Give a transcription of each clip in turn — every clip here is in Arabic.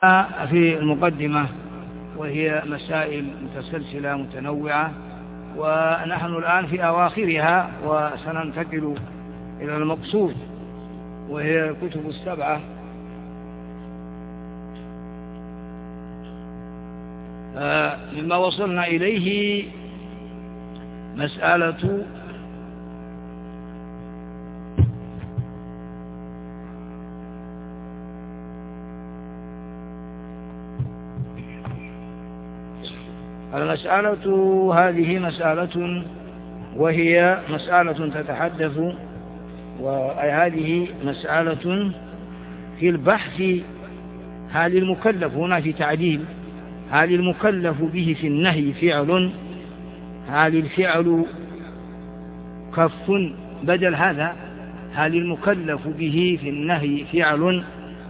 في المقدمة، وهي مسائل متسلسلة متنوعة، ونحن الآن في أواخرها وسننتقل إلى المقصود، وهي الكتب السبعة. مما وصلنا إليه مسألة المسألة هذه مسألة، وهي مسألة تتحدث، وهذه مسألة في البحث هل المكلف هنا في تعديل، هل المكلف به في النهي فعل، هل الفعل كف بدل هذا، هل المكلف به في النهي فعل،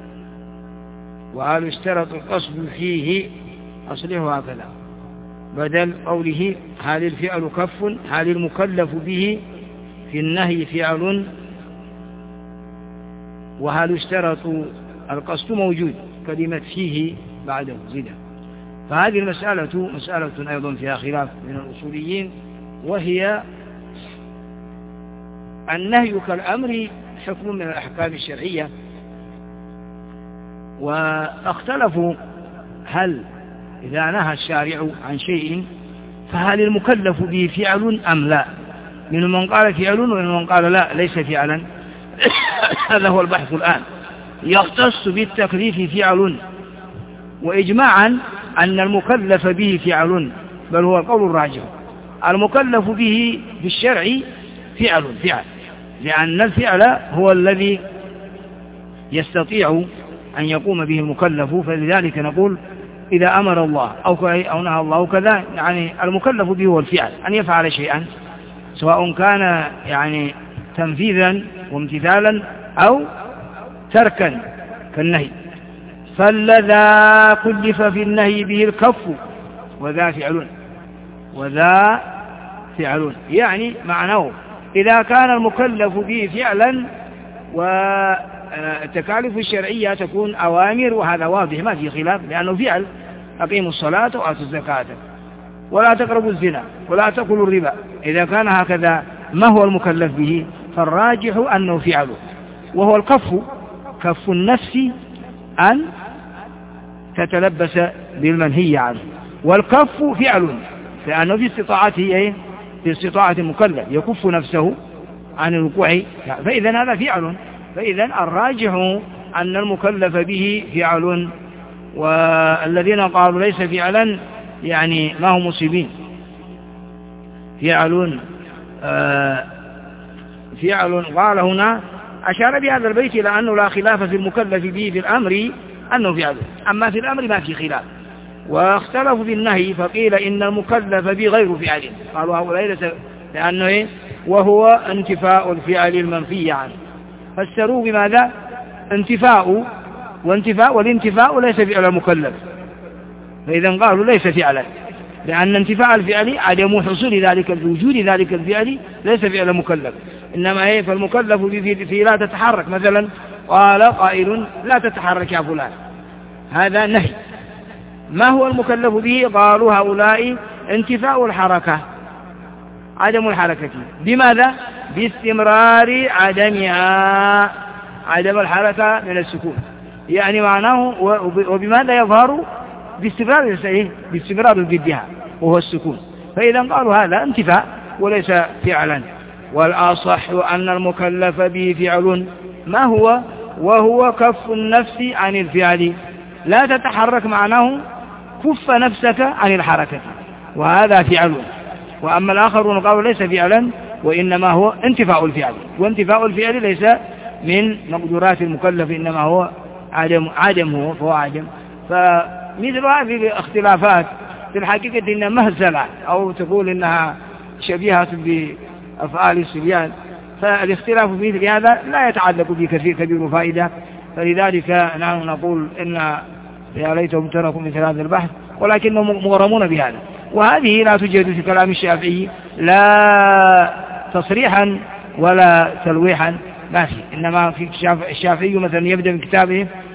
وهل اشترط القصد فيه أصله هكذا بدل قوله هل الفعل كف، هل المكلف به في النهي فعل، وهل اشترط القصد موجود كلمة فيه بعده زيادة. فهذه المسألة مسألة أيضا فيها خلاف من الأصوليين، وهي النهي كالأمر حكم من الأحكام الشرعية، واختلفوا هل إذا نهى الشارع عن شيء فهل المكلف به فعل أم لا. منهم من قال فعل ومنهم من قال لا ليس فعلا. هذا هو البحث الآن. يختص بالتكليف فعل، وإجماعا أن المكلف به فعل، بل هو القول الراجح. المكلف به في الشرع فعل، لأن الفعل هو الذي يستطيع أن يقوم به المكلف، فلذلك نقول إذا أمر الله أو نهى الله كذا، يعني المكلف به هو الفعل، أن يفعل شيئا سواء كان يعني تنفيذا وامتثالا أو تركا كالنهي. فالذا كلف في النهي به الكف وذا فعل، يعني معناه إذا كان المكلف به فعلا، والتكاليف الشرعية تكون أوامر، وهذا واضح ما في خلاف، لأنه فعل: أقيموا الصلاة وآتوا الزكاة ولا تقربوا الزنا ولا تأكلوا الربا. إذا كان هكذا ما هو المكلف به؟ فالراجح أنه فعله، وهو الكف، كف النفس أن تتلبس بالمنهي عنه، والكف فعل لأنه في استطاعته في استطاعة المكلف يكف نفسه عن الوقوع، فإذا هذا فعل. فإذا الراجح أن المكلف به فعل، والذين قالوا ليس فعلا يعني ما هم مصيبين. فعل قال هنا أشار بهذا البيت إلى أنه لا خلاف في المكلف به في الأمر أنه فعل، أما في الأمر ما في خلاف. واختلفوا في النهي فقيل إن المكلف به غير فعل، قالوا هؤلاء لأنه وهو انتفاء الفعل المنفي عنه، فسروا بماذا؟ انتفاء، والانتفاء ليس فعل المكلف، فإذا قالوا ليس فعلا، لأن انتفاء الفعل عدم حصول ذلك وجود ذلك الفعل ليس فعل مكلف، إنما فالمكلف في لا تتحرك. مثلا قال قائل لا تتحرك يا فلان، هذا نهي. ما هو المكلف به؟ قالوا هؤلاء انتفاء الحركة، عدم الحركة. بماذا؟ باستمرار عدمها، عدم الحركة من السكون، يعني معناه وبماذا يظهر؟ باستمرار ضدها وهو السكون. فإذا قالوا هذا انتفاء وليس فعلا. والأصح أن المكلف به فعل، ما هو؟ وهو كف النفس عن الفعل، لا تتحرك، معناه كف نفسك عن الحركة، وهذا فعل. وأما الآخرون قالوا ليس فعلا، وإنما هو انتفاء الفعل، وانتفاء الفعل ليس من مقدورات المكلف، إنما هو عدم، فهو عدم. فمثل هذه الاختلافات في الحقيقة إنها مهزلة، أو تقول إنها شبيهة بأفعال الصبيان. فالاختلاف في مثل هذا لا يتعلق بكثير فائدة، فلذلك نحن نقول إن يا ليتهم تركوا مثل هذا البحث، ولكنهم مغرمون بهذا. وهذه لا توجد في كلام الشافعي لا تصريحا ولا تلويحا، ما في. إنما في الشافعي مثلا يبدأ من كتابه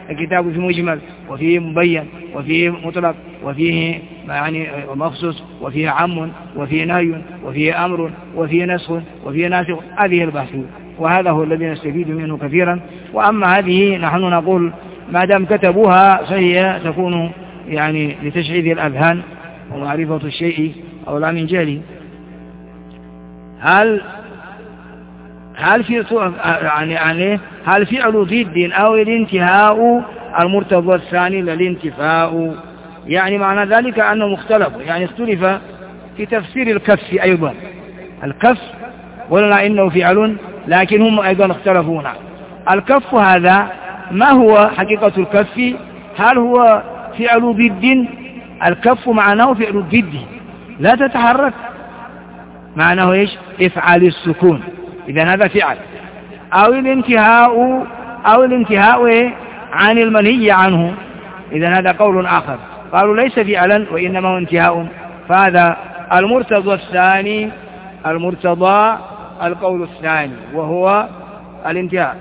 الكتاب في مجمل وفيه مبين وفيه مطلق وفيه يعني مخصوص وفيه عام وفيه نهي وفيه أمر وفيه نسخ وفيه ناسخ. هذه البحث، وهذا هو الذي نستفيد منه كثيرا. وأما هذه نحن نقول ما دام كتبوها فهي تكون يعني لتشعيب الأذهان ومعرفة الشيء أو لا من جهله. هل فعل ضد أو الانتهاء المرتضى الثاني للانتفاء؟ يعني معنى ذلك أنه مختلف، يعني اختلف في تفسير الكف أيضا. الكف قلنا إنه فعل، لكن هم أيضا اختلفون. الكف هذا ما هو حقيقة الكف؟ هل هو فعل ضد؟ الكف معناه فعل ضد لا تتحرك، معناه إيش؟ افعل السكون، إذا هذا فعل. أو الانتهاء عن المنهي عنه، إذا هذا قول آخر، قالوا ليس فعلا وإنما هو انتهاء. فهذا المرتضى الثاني، المرتضى القول الثاني وهو الانتهاء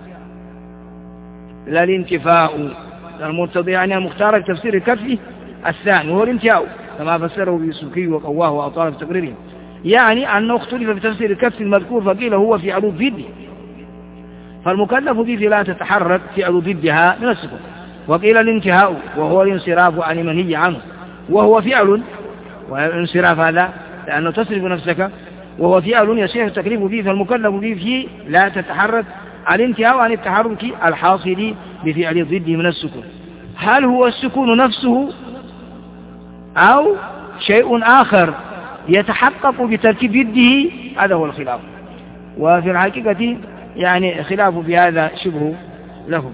لا الانتفاء. المرتضى يعني المختار في تفسير الكف الثاني وهو الانتهاء كما فسره السبكي وقواه وأطال في تقريره، يعني أنه اختلف في تفسير الكف المذكور فقيل هو فعل ضد، فالمكلف به لا تتحرك فعل ضدها من السكون. وقيل الانتهاء وهو الانصراف عن المنهي عنه وهو فعل، والانصراف هذا لأنه تصرف نفسك وهو فعل يصح التكليف به، فالمكلف به فيه لا تتحرك. الانتهاء عن التحرك الحاصل بفعل ضده من السكون. هل هو السكون نفسه أو شيء آخر يتحقق بتركيب ضده؟ هذا هو الخلاف، وفي الحقيقة يعني خلاف في هذا شبه له.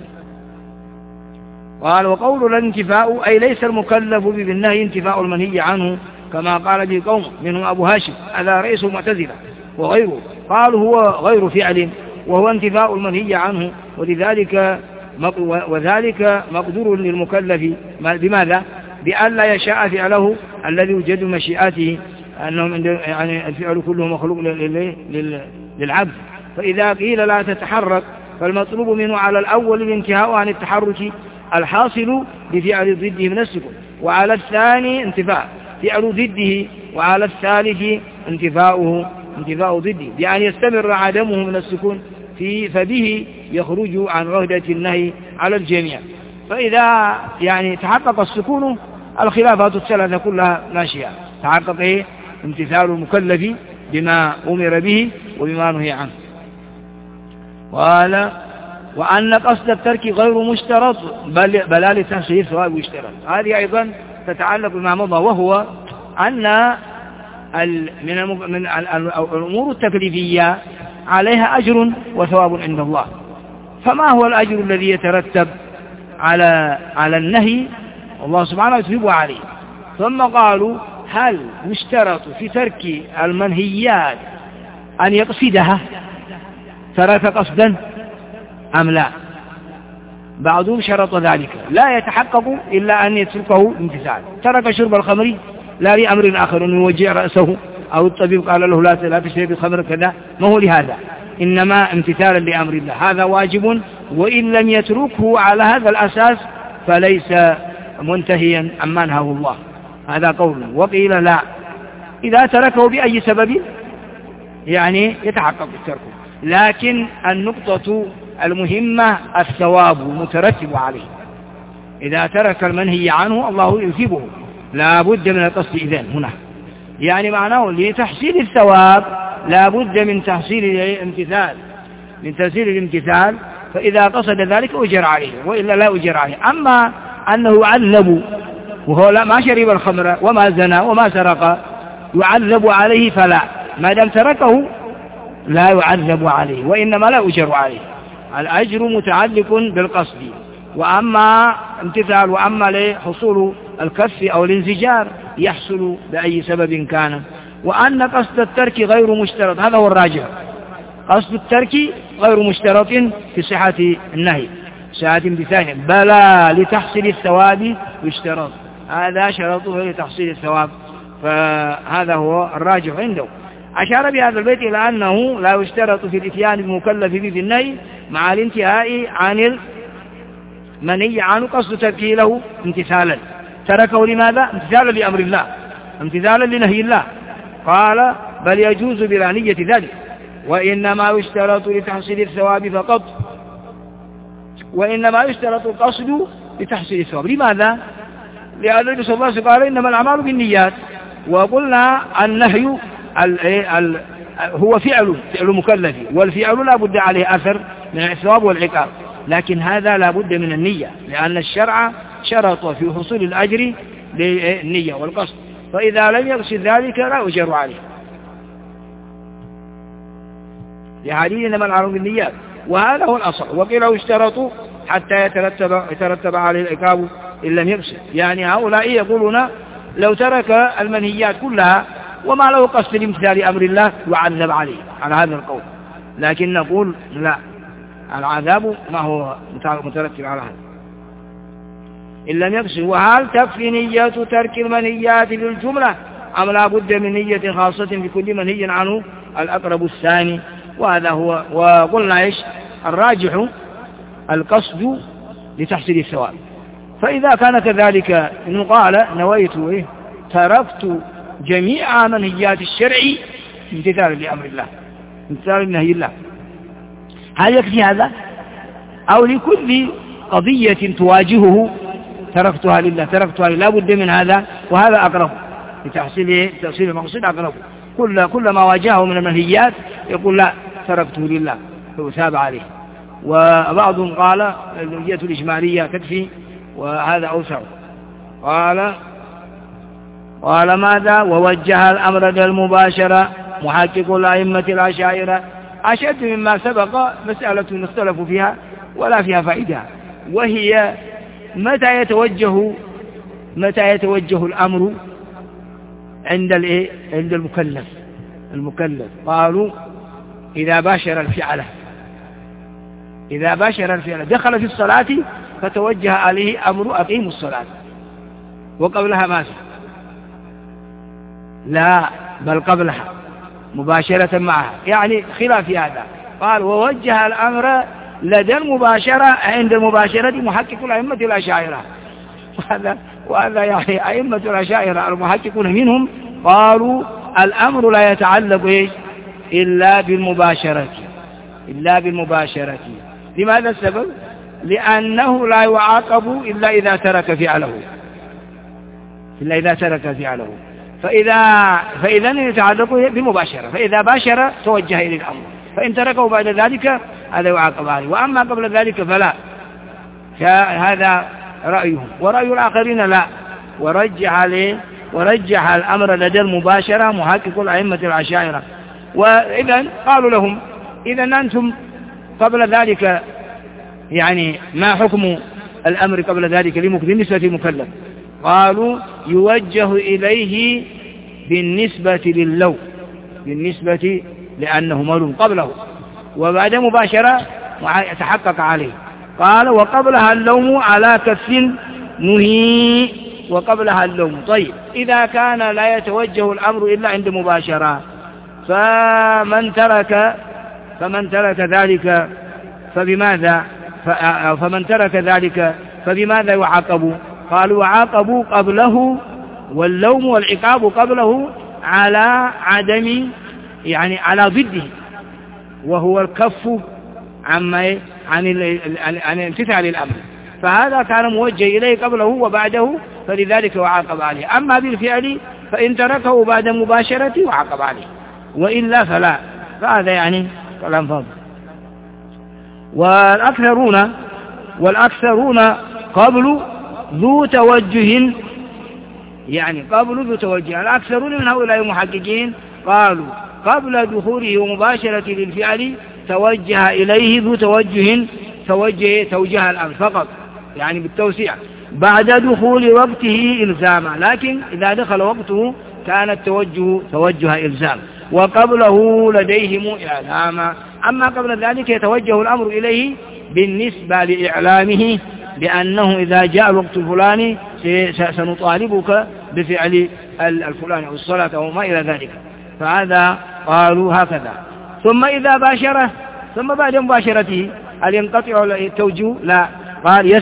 قال وقول الانتفاء أي ليس المكلف بالنهي انتفاء المنهي عنه كما قال به قوم منهم أبو هاشم هذا رئيس المعتزلة وغيره، قالوا هو غير فعل وهو انتفاء المنهي عنه، وذلك مقدور للمكلف بماذا؟ بأن لا يشاء فعله الذي يوجد مشيئته، أنهم يعني الفعل كله مخلوق للعبد. فإذا قيل لا تتحرك فالمطلوب منه على الأول الانتهاء عن التحرك الحاصل بفعل ضده من السكون، وعلى الثاني انتفاء فعل ضده، وعلى الثالث انتفاء ضده بأن يستمر عدمه من السكون فبه يخرج عن رهدة النهي على الجميع. فإذا يعني تحقق السكون الخلافات الثلاثة كلها ماشية، تحقق امتثال المكلف بما أمر به وبما نهي عنه. قال وأن قصد الترك غير مشترط بل لتحصيل الثواب يشترط. هذه أيضا تتعلق بما مضى، وهو أن من الأمور التكليفية عليها أجر وثواب عند الله. فما هو الأجر الذي يترتب على النهي؟ الله سبحانه يثيب عليه. ثم قالوا هل يشترط في ترك المنهيات أن يقصدها، ترك قصدا أم لا؟ بعضهم شرط ذلك، لا يتحقق إلا أن يتركه امتثال. ترك شرب الخمر لا لأمر آخر أن يوجع رأسه أو الطبيب قال له لا تشرب الخمر كذا، ما هو لهذا، إنما امتثالا لأمر الله، هذا واجب، وإن لم يتركه على هذا الأساس فليس منتهيا عما نهاه الله. هذا قول. وقيل لا، إذا تركه بأي سبب يعني يتحقق تركه، لكن النقطة المهمة الثواب المترتب عليه. إذا ترك المنهي عنه الله يثيبه، لا بد من القصد إذن هنا، يعني معناه لتحصيل الثواب لا بد من تحصيل الامتثال، من تحصيل الامتثال. فإذا قصد ذلك أجر عليه وإلا لا أجر عليه. أما أنه يعذب وهو ما شرب الخمر وما زنى وما سرق يعذب عليه، فلا، ما دام تركه لا يعذب عليه وإنما لا أجر عليه. الأجر متعلق بالقصد، وأما امتثال وأما لحصول الكف أو الانزجار يحصل بأي سبب كان. وأن قصد الترك غير مشترط، هذا هو الراجع، قصد الترك غير مشترط في صحة النهي، صحة امتثال، بلى لتحصيل الثواب يشترط، هذا شرطه لتحصيل الثواب، فهذا هو الراجع عنده. أشار بهذا البيت إلى أنه لا يشترط في الإتيان المكلف به في النهي مع الانتهاء منهي عنه قصد تركه له امتثالا، تركه لماذا؟ امتثالا لأمر الله، امتثالا لنهي الله. قال بل يجوز بلا نية ذلك، وإنما يشترط لتحصيل الثواب فقط، وإنما يشترط القصد لتحصيل الثواب. لماذا؟ لأن النبي صلى الله عليه وسلم قال إنما الأعمال بالنيات، وقلنا النهي هو فعل مكلف، والفعل لا بد عليه أثر من الثواب والعقاب، لكن هذا لا بد من النية، لأن الشرع شرط في حصول الأجر للنية والقصد، فإذا لم يقصد ذلك لا يؤجر عليه. لحديث إنما الأعمال بالنيات، وهذا هو الأصل. وقيل يشترط حتى يترتب عليه العقاب إن لم يقصد، يعني هؤلاء يقولون لو ترك المنهيات كلها وما له قصد لامتثال أمر الله يعذب عليه على هذا القول، لكن نقول لا، العذاب ما هو مترتب على هذا إن لم يقصد. وهل تكفي نية ترك المنهيات للجملة أم لا بد من نية خاصة بكل منهي عنه؟ الأقرب الثاني، وهذا هو. وقلنا إيش الراجح؟ القصد لتحصيل الثواب. فإذا كان كذلك إنه قال نويت تركت جميع منهيات الشرع امتثالا لأمر الله، امتثالا لنهي الله، هل يكفي هذا؟ أو لكل قضية تواجهه تركتها لله، تركتها لله، لا بد من هذا، وهذا أقرب لتحصيل المقصود، أقرب. كل ما واجهه من المنهيات يقول لا تركته لله فيثاب عليه. وبعضهم قال النية الإجمالية تكفي، وهذا أوسع. قال ماذا؟ ووجه الأمر للمباشرة محقق الأئمة الأشاعرة. أشد مما سبق مسألة نختلف فيها ولا فيها فائدة، وهي متى يتوجه الأمر عند المكلف. قالوا إذا باشر الفعل دخل في الصلاة فتوجه عليه أمر أقيموا الصلاة، وقبلها ماذا؟ لا، بل قبلها مباشرة معها، يعني خلاف هذا. قال ووجه الأمر لدى المباشرة عند المباشرة محقق الأئمة الأشاعرة، وهذا يعني أئمة الأشاعرة المحققون منهم قالوا الأمر لا يتعلق إلا بالمباشرة. لماذا السبب؟ لأنه لا يعاقب إلا إذا ترك فعله، فإذا يتعلق بالمباشرة، فإذا باشر توجه إلى الأمر، فإن تركه بعد ذلك هذا يعاقب عليه، وأما قبل ذلك فلا. هذا رأيهم، ورأي الآخرين لا، ورجح الأمر لدى المباشرة محقق الأئمة الأشاعرة. وإذن قالوا لهم إذن أنتم قبل ذلك يعني ما حكم الأمر قبل ذلك بالنسبة للمكلف؟ قالوا يوجه إليه بالنسبة للو، بالنسبة لأنه مولود قبله، وبعد مباشرة يتحقق عليه. قال وقبلها اللوم على كف نهي، وقبلها اللوم. طيب إذا كان لا يتوجه الأمر إلا عند مباشرة، فمن ترك ذلك فبماذا يعاقب؟ قالوا عاقبوا قبله، واللوم والعقاب قبله على عدم، يعني على ضده، وهو الكف عن الامتثال الأمر، فهذا كان موجه إليه قبله وبعده، فلذلك وعاقب عليه. أما بالفعل فإن تركه بعد مباشرة وعاقب عليه، وإلا فلا. فهذا يعني كلام فاضل. والأكثرون قبل ذو توجه، يعني قبل ذو توجه. الأكثرون من هؤلاء المحققين قالوا قبل دخوله ومباشرة للفعل توجه إليه ذو توجه الأمر فقط، يعني بالتوسيع، بعد دخول وقته إلزاما، لكن إذا دخل وقته كان التوجه توجه إلزام، وقبله لديهم إعلاما. أما قبل ذلك يتوجه الأمر إليه بالنسبة لإعلامه بأنه إذا جاء الوقت الفلاني سنطالبك بفعل الفلاني أو الصلاة أو ما إلى ذلك. فهذا قالوا هكذا. ثم إذا باشره، ثم بعد مباشرته هل ينقطع التوجه؟ لا، قال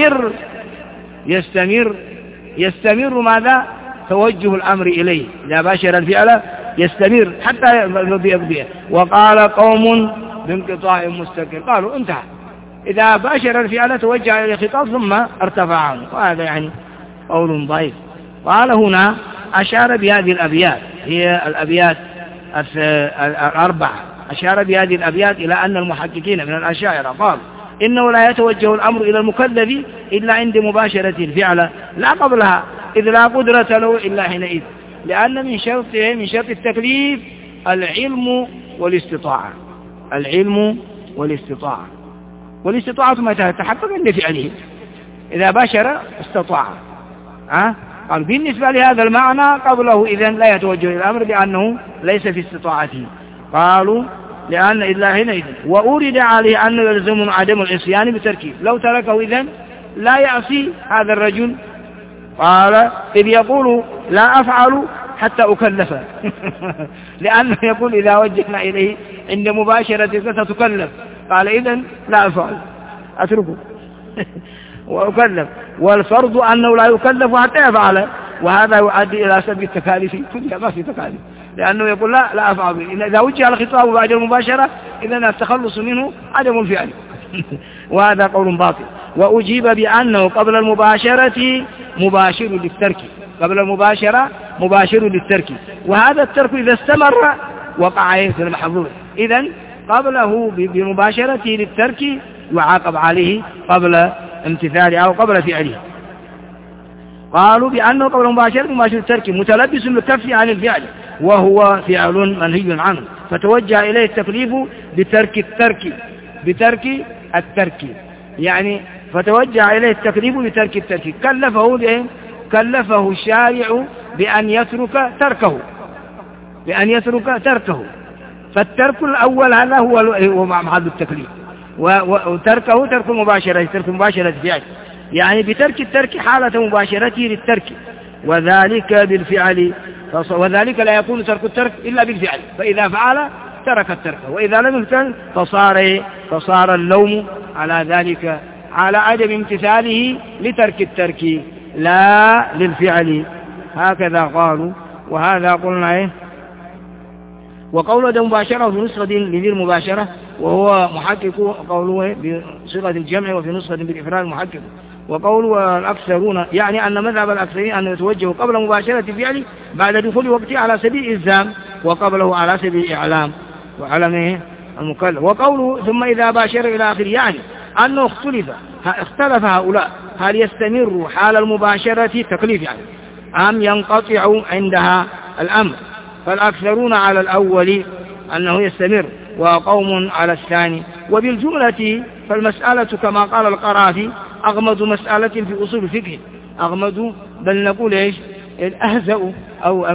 يستمر ماذا؟ توجه الأمر إليه، إذا باشر الفعل يستمر حتى يقضيه. وقال قوم بانقطاع مستقر، قالوا انتهى، إذا باشر الفعل توجه إلى الخطاب ثم ارتفع عنه، وهذا يعني قول ضعيف. قال هنا أشار بهذه الأبيات، هي الأبيات الأربعة، أشار بهذه الأبيات إلى أن المحققين من الأشاعرة قال إنه لا يتوجه الأمر إلى المكلف إلا عند مباشرة الفعل لا قبلها، إذ لا قدرة له إلا حينئذ، لأن من شرط التكليف العلم والاستطاعة، العلم والاستطاعة، والاستطاعة متى تتحقق عند فعله، إذا باشر استطاع. قال بالنسبة لهذا المعنى قبله إذن لا يتوجه إلى الأمر لأنه ليس في استطاعته. قالوا لأن إلا حينئذ، وأورد عليه أنه يلزم عدم العصيان بتركه، لو تركه إذن لا يعصي هذا الرجل. قال إذ يقول لا أفعل حتى أكلف لأنه يقول إذا وجهنا إليه عند مباشرة ستكلف، قال إذن لا أفعل أتركه وأكلف، والفرض أنه لا يكلف حتى يفعل، وهذا يؤدي إلى سبب التكاليف كلها، ما في تكاليف، لأنه يقول لا أفعل، إذا وجه الخطاب بعد المباشرة إذن التخلص منه عدم الفعل وهذا قول باطل. وأجيب بأنه قبل المباشرة مباشر للترك، قبل المباشرة مباشر للترك، وهذا الترك إذا استمر وقع في المحظور، إذن قبله بمباشرته للترك يعاقب عليه قبل امتثاله أو قبل فعله. قالوا بأنه قبل مباشرة مباشر الترك متلبس بالكف عن الفعل وهو فعل منهي عنه، فتوجه إليه التكليف بترك الترك يعني فتوجه إليه التكليف بترك الترك، كلفه الشارع بأن يترك تركه، فالترك الأول هذا هو محل التكليف، وتركه ترك مباشرة الفعل، يعني بترك الترك حالة مباشرته للترك، وذلك بالفعل، وذلك لا يكون ترك الترك إلا بالفعل، فإذا فعل ترك الترك، وإذا لم يفعل فصار اللوم على ذلك على عدم امتثاله لترك الترك لا للفعل، هكذا قالوا. وهذا قلنا وقول ده مباشرة في نسخة لذي المباشرة، وهو محقق قوله بصيغة الجمع وفي نسخة بالإفراد محقق. وقول الأكثرون يعني أن مذهب الأكثرين أن يتوجه قبل مباشرة الفعل بعد دخول وقته على سبيل الإلزام، وقبله على سبيل الإعلام وعلمه المكلف. وقوله ثم إذا باشر إلى آخره يعني أنه اختلف هؤلاء هل يستمر حال المباشرة تكليف يعني أم ينقطع عندها الأمر، فالأكثرون على الأول أنه يستمر وقوم على الثاني. وبالجملة فالمسألة كما قال القرافي أغمض مسألة في أصول الفقه، أغمض بل نقول أهزأ أو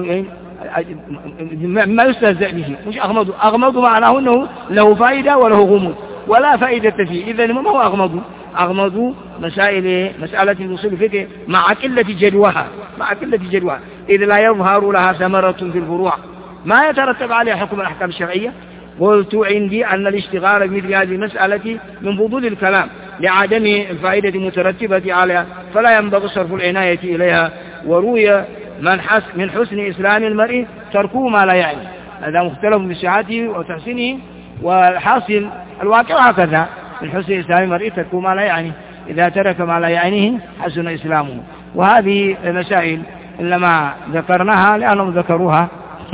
ما يستهزأ به، مش أغمض معناه أنه له فائدة وله غموض ولا فائدة فيه، إذن ما هو أغمض مسألة في أصول الفقه مع قلة جدواها إذ لا يظهر لها ثمرة في الفروع ما يترتب عليها حكم الأحكام الشرعية. قلت عندي أن الاشتغال بمثل هذه المسألة من فضول الكلام لعدم الفائدة المترتبة عليها، فلا ينبغي صرف العناية إليها. وروي من حسن إسلام المرء تركه ما لا يعني، هذا مختلف بصحته وتحسينه، والحاصل الواقع هكذا، من حسن إسلام المرء تركه ما لا يعني، إذا ترك ما لا يعنيه حسن إسلامه. وهذه مسائل إنما ذكرناها لأنهم ذكروها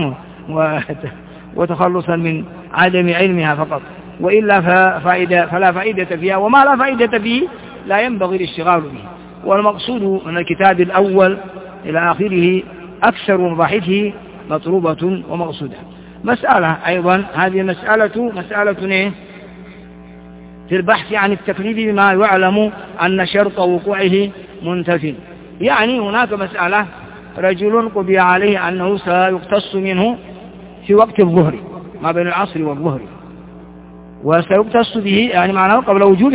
وتخلصا من عدم علمها فقط، وإلا فلا فائدة فيها، وما لا فائدة فيه لا ينبغي الاشتغال به. والمقصود من الكتاب الأول إلى آخره أكثر مباحثه مطلوبة ومقصودة. مسألة أيضا هذه مسألة في البحث عن التكليف بما يعلم أن شرط وقوعه منتفٍ، يعني هناك مسألة رجل قضي عليه أنه سيقتص منه في وقت الظهر ما بين العصر والظهر، وسيقتص به يعني معناه قبل وجود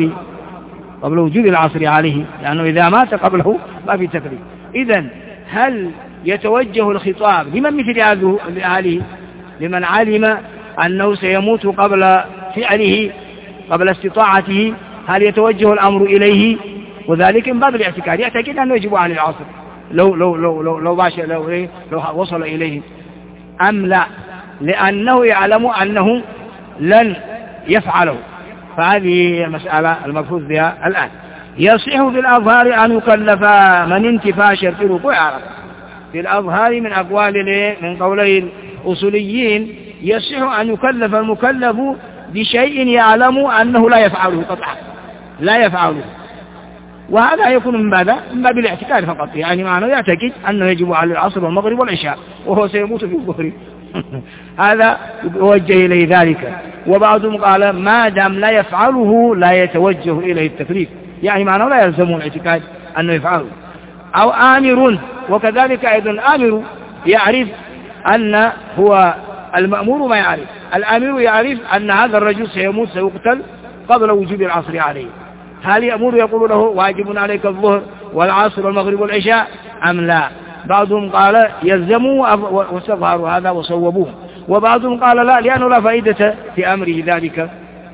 العصر عليه، لأنه إذا مات قبله ما في تكليف. إذن هل يتوجه الخطاب لمن مثل هذه لمن علم أنه سيموت قبل فعله قبل استطاعته، هل يتوجه الأمر إليه؟ وذلك من باب الاعتقاد، يعتقد أنه يجب عليه العصر لو وصل إليه أم لا، لأنه يعلم أنه لن يفعله. فهذه المسألة المبحوث بها الآن. يصح في الأظهار أن يكلف من انتفى شرط الوقوع عرفة. في الأظهار من أقوال من قولي الأصوليين يصح أن يكلف المكلف بشيء يعلم أنه لا يفعله قطعا، لا يفعله، وهذا يكون من باب الاعتقاد فقط، يعني معناه يعتقد أنه يجب على العصر والمغرب والعشاء وهو سيموت في الظهر هذا يوجه إليه ذلك. وبعضهم قال ما دام لا يفعله لا يتوجه إليه التكليف، يعني معناه لا يلزم الاعتقاد أنه يفعله. أو آمر، وكذلك أيضا آمر يعرف أن هو المأمور ما يعرف، الآمر يعرف أن هذا الرجل سيموت سيقتل قبل وجوب العصر عليه، هل يأمر يقول له واجب عليك الظهر والعصر والمغرب والعشاء أم لا؟ بعضهم قال يلزموا واستظهروا هذا وصوبوه، وبعضهم قال لا، لأنه لا فائدة في أمره ذلك.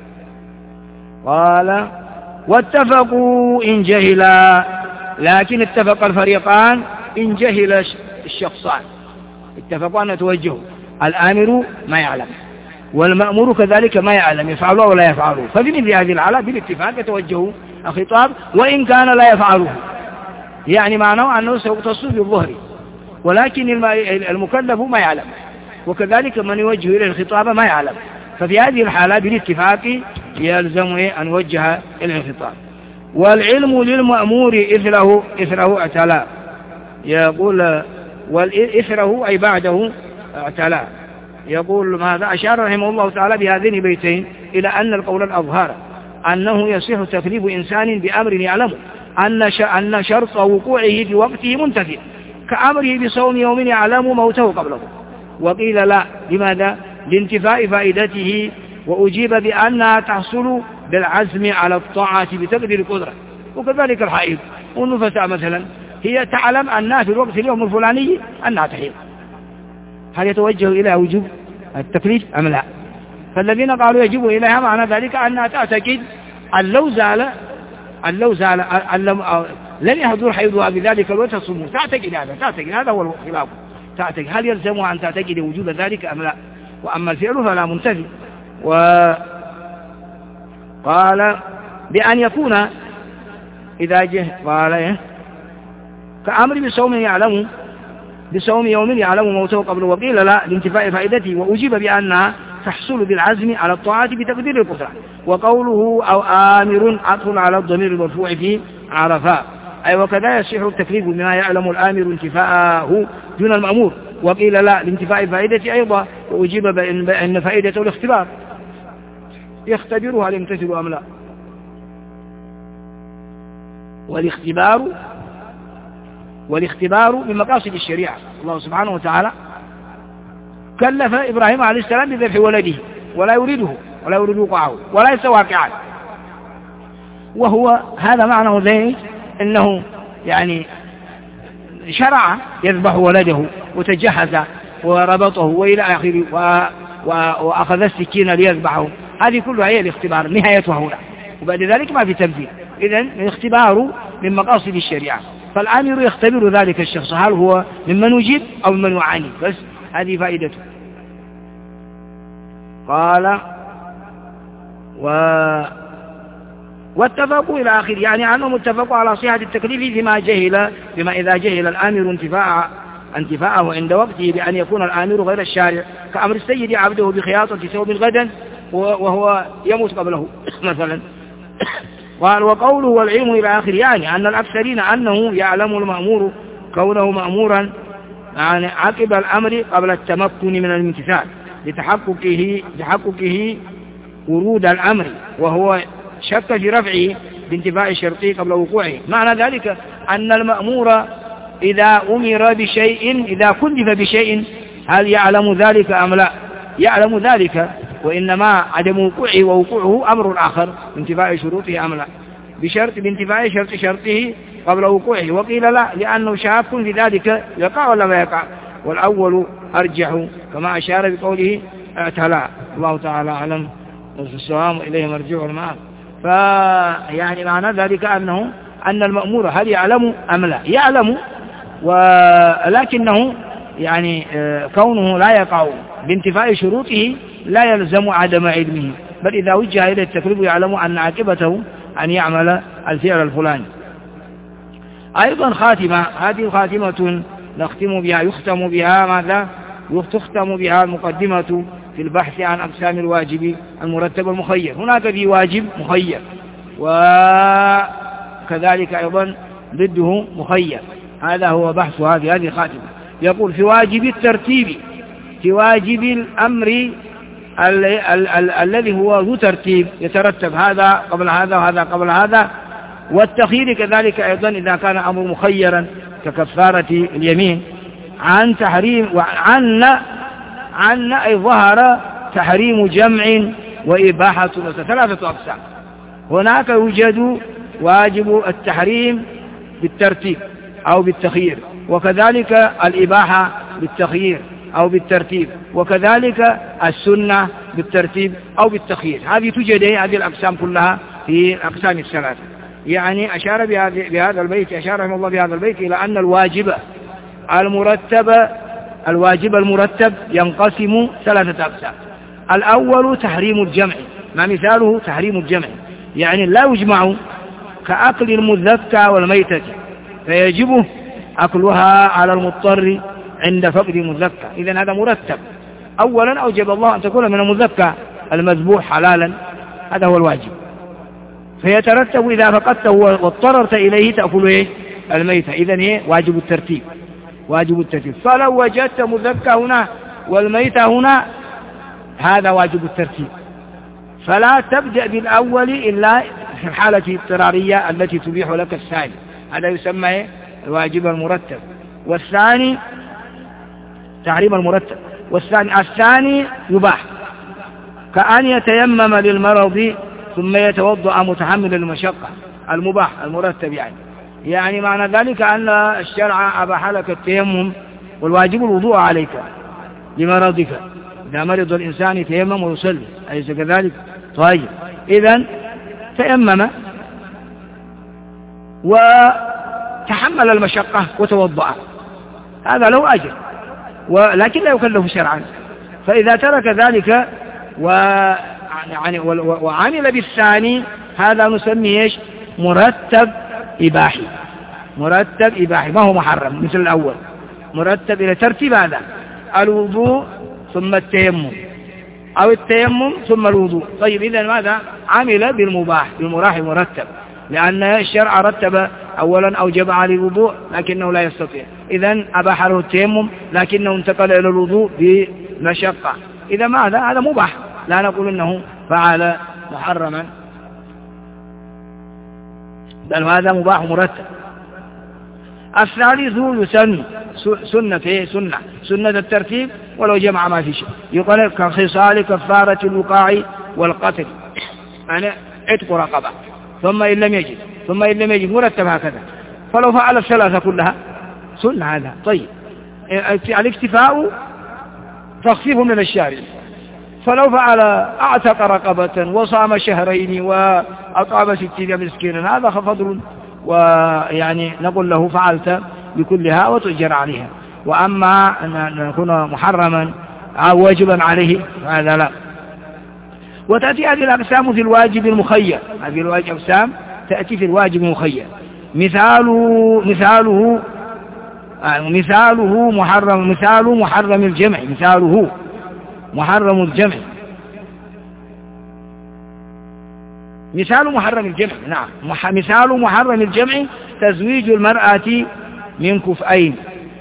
قال واتفقوا إن جهلا، لكن اتفق الفريقان إن جهل الشخصان، اتفقوا أن يتوجهوا، الآمر ما يعلم والمأمور كذلك ما يعلم يفعله ولا يفعله، فبمثل هذه الحالة بالاتفاق يتوجه الخطاب وإن كان لا يفعله، يعني معناه أنه سيختص بالظهر، ولكن المكلف ما يعلم، وكذلك من يوجه إليه الخطاب ما يعلم، ففي هذه الحالة بالاتفاق يلزم أن يوجه إليه الخطاب. والعلم للمأمور إثره اعتلى، يقول والإثره أي بعده اعتلى. يقول ماذا؟ أشار رحمه الله تعالى بهذين البيتين إلى أن القول الأظهر أنه يصح تكليف إنسان بأمر يعلم أن شرط وقوعه في وقته منتفي، كأمره بصوم يوم يعلم موته قبله. وقيل لا، لماذا؟ لانتفاء فائدته، وأجيب بأنها تحصل بالعزم على الطاعة بتقدير القدرة. وكذلك الحائض والنفساء مثلا، هي تعلم أنها في الوقت اليوم الفلاني أنها تحيض، هل يتوجه إلى وجوب التكليف أم لا؟ فالذين قالوا يجب إليها معنى ذلك أنها تعتقد أن لو زال لن يحضر حيضها بذلك الوقت الصمود، تعتقد هذا هو الخلاف، تعتقد هل يلزمها أن تعتقد وجوب ذلك أم لا؟ وأما الفعل فلا منتفي. وقال بأن يكون إذا جه قال كأمر بصوم يوم يعلم موته قبله. وقيل لا، لانتفاء فائدته، وأجيب بأنها تحصل بالعزم على الطاعة بتقدير القدرة. وقوله أو آمر عطف على الضمير المرفوع في عرفاء، أي وكذا يصح التكليف بما يعلم الآمر انتفاءه دون المأمور. وقيل لا، لانتفاء فائدته أيضا، وأجيب بأن فائدته الاختبار، يختبرها هل يمتثل أم لا. والاختبار من مقاصد الشريعة. الله سبحانه وتعالى كلف إبراهيم عليه السلام بذبح ولده ولا يريده ولا يريد وقعه ولا يستوى واقعا، وهو هذا معنى ذلك أنه يعني شرع يذبح ولده وتجهز وربطه وإلى آخره وأخذ السكين ليذبحه، هذه كلها هي الاختبار نهايتها هنا، وبعد ذلك ما في تمثيل. إذن الاختبار من مقاصد الشريعة، فالآمر يختبر ذلك الشخص هل هو ممن يجيب أو ممن يعاني، بس هذه فائدته. قال واتفقوا إلى آخر، يعني أنهم اتفقوا على صحة التكليف بما إذا جهل الآمر انتفاءه عند وقته، بأن يكون الآمر غير الشارع، كأمر السيد عبده بخياطة ثوب غدا وهو يموت قبله مثلا. قال وقوله والعلم إلى آخر، يعني أن الأكثرين أنه يعلم المأمور كونه مأمورا، يعني عقب الأمر قبل التمكن من الامتثال لتحققه ورود الأمر، وهو شك في رفعه بانتفاء الشرطي قبل وقوعه. معنى ذلك أن المأمور إذا أمر بشيء، إذا كلف بشيء، هل يعلم ذلك أم لا؟ يعلم ذلك، وإنما عدم وقوعه ووقوعه أمر آخر بانتفاء شروطه أم لا، بانتفاء شرطه قبل وقوعه. وقيل لا، لأنه شاك في ذلك يقع ولا ما يقع، والأول أرجح كما أشار بقوله اعتلى. الله تعالى أعلم، والسلام إليه مرجع المآب. فيعني معنى ذلك أن المأمور هل يعلم أم لا؟ يعلم، ولكنه يعني كونه لا يقع بانتفاء شروطه لا يلزم عدم علمه، بل إذا وجه إلى التكليف يعلم أن عاقبته أن يعمل الفعل الفلاني. أيضا خاتمة، هذه خاتمة نختم بها، يختم بها ماذا؟ تختم بها المقدمة في البحث عن أقسام الواجب المرتب المخير. هناك في واجب مخير، وكذلك أيضا ضده مخير. هذا هو بحث هذه خاتمة. يقول في واجب الترتيب، في واجب الأمر الذي هو ذو ترتيب، يترتب هذا قبل هذا وهذا قبل هذا، والتخيير كذلك أيضا إذا كان أمر مخيرا ككفارة اليمين، عن تحريم عن أي ظهر تحريم جمع وإباحة، ثلاثة أقسام. هناك يوجد واجب التحريم بالترتيب أو بالتخيير، وكذلك الإباحة بالتخيير أو بالترتيب، وكذلك السنة بالترتيب أو بالتخيير. هذه توجد هذه الأقسام كلها في الأقسام الثلاثة. يعني أشار بهذا البيت، أشار رحمه الله بهذا البيت إلى أن الواجب المرتب ينقسم ثلاثة أقسام. الأول تحريم الجمع، ما مثاله تحريم الجمع، يعني لا يجمع كأكل المذكى والميتة، فيجب أكلها على المضطر عند فقد المذكى. إذن هذا مرتب. أولا أوجب الله أن تكون من المذكى المذبوح حلالا، هذا هو الواجب، فيترتب إذا فقدته واضطررت إليه تأكل الميتة. إذن واجب الترتيب، واجب الترتيب. فلو وجدت مذكى هنا والميتة هنا، هذا واجب الترتيب، فلا تبدأ بالأول إلا في الحالة الاضطرارية التي تبيح لك الثاني، هذا يسمى الواجب المرتب. والثاني تحريم المرتب، الثاني يباح، كأن يتيمم للمرض ثم يتوضأ متحمل المشقة، المباح المرتب. يعني معنى ذلك أن الشرع أباح لك التيمم، والواجب الوضوء عليك لمرضك، إذا مرض الإنسان يتيمم ويصلي، أليس كذلك؟ طيب، إذن تيمم وتحمل المشقة وتوضأ، هذا له أجر، ولكن لا يكلف شرعا. فإذا ترك ذلك وعمل بالثاني، هذا نسميه مرتب إباحي، مرتب إباحي، ما هو محرم مثل الأول، مرتب إلى ترتيب هذا الوضوء ثم التيمم، أو التيمم ثم الوضوء. طيب، إذن ماذا؟ عمل بالمباح، بالمراح مرتب، لأن الشرع رتب أولا أوجب على الوضوء لكنه لا يستطيع، إذن أباح له التيمم لكنه انتقل إلى الوضوء بمشقة. إذا ماذا؟ هذا مباح، لا نقول إنه فعل محرما، بل هذا مباح مرتب. الثالث يسن سنة الترتيب ولو جمع ما في شيء، يقول كخصال كفارة الوقاع والقتل، يعني عتق رقبة، ثم إن لم يجد مرتب هكذا. فلو فعل الثلاثة كلها سنة هذا. طيب، الاكتفاء تخفيف من الشارع، فلو فعل أعتق رقبة وصام شهرين وأطعم 60 مسكينا، هذا فضل، ويعني نقول له فعلت بكلها وتؤجر عليها. وأما أن يكون محرما أو واجبا عليه هذا لا. وتأتي هذه الأقسام في الواجب المخير، هذه الأقسام تأتي في الواجب المخير. مثاله محرم، مثال محرم الجمع، مثاله محرم الجمع، مثال محرم الجمع، نعم، مثال محرم الجمع تزويج المرأة من كفئين،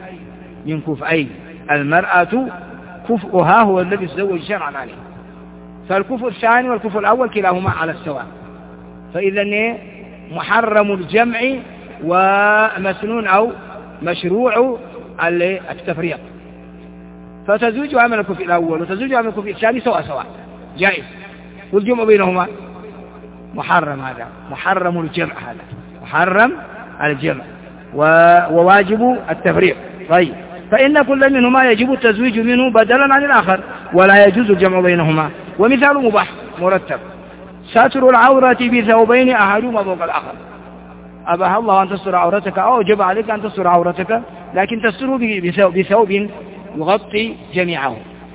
المرأة كفؤها هو الذي تزوج شرعا عليه، فالكفء الثاني والكفء الأول كلاهما على السواء. فإذا محرم الجمع ومسنون أو مشروع التفريق، فتزوجها من الكفء الأول وتزوجها من الكفء الثاني سواء جائز، والجمع بينهما محرم، هذا محرم الجمع، هذا محرم الجمع وواجب التفريق. طيب، فإن كل منهما يجب التزويج منه بدلا عن الآخر، ولا يجوز الجمع بينهما. ومثال مباح مرتب، ستر العورة بثوبين أحدهما فوق الآخر. أباح الله أن تستر عورتك أو أوجب عليك أن تستر عورتك، لكن تستره بثوب يغطي جميعه،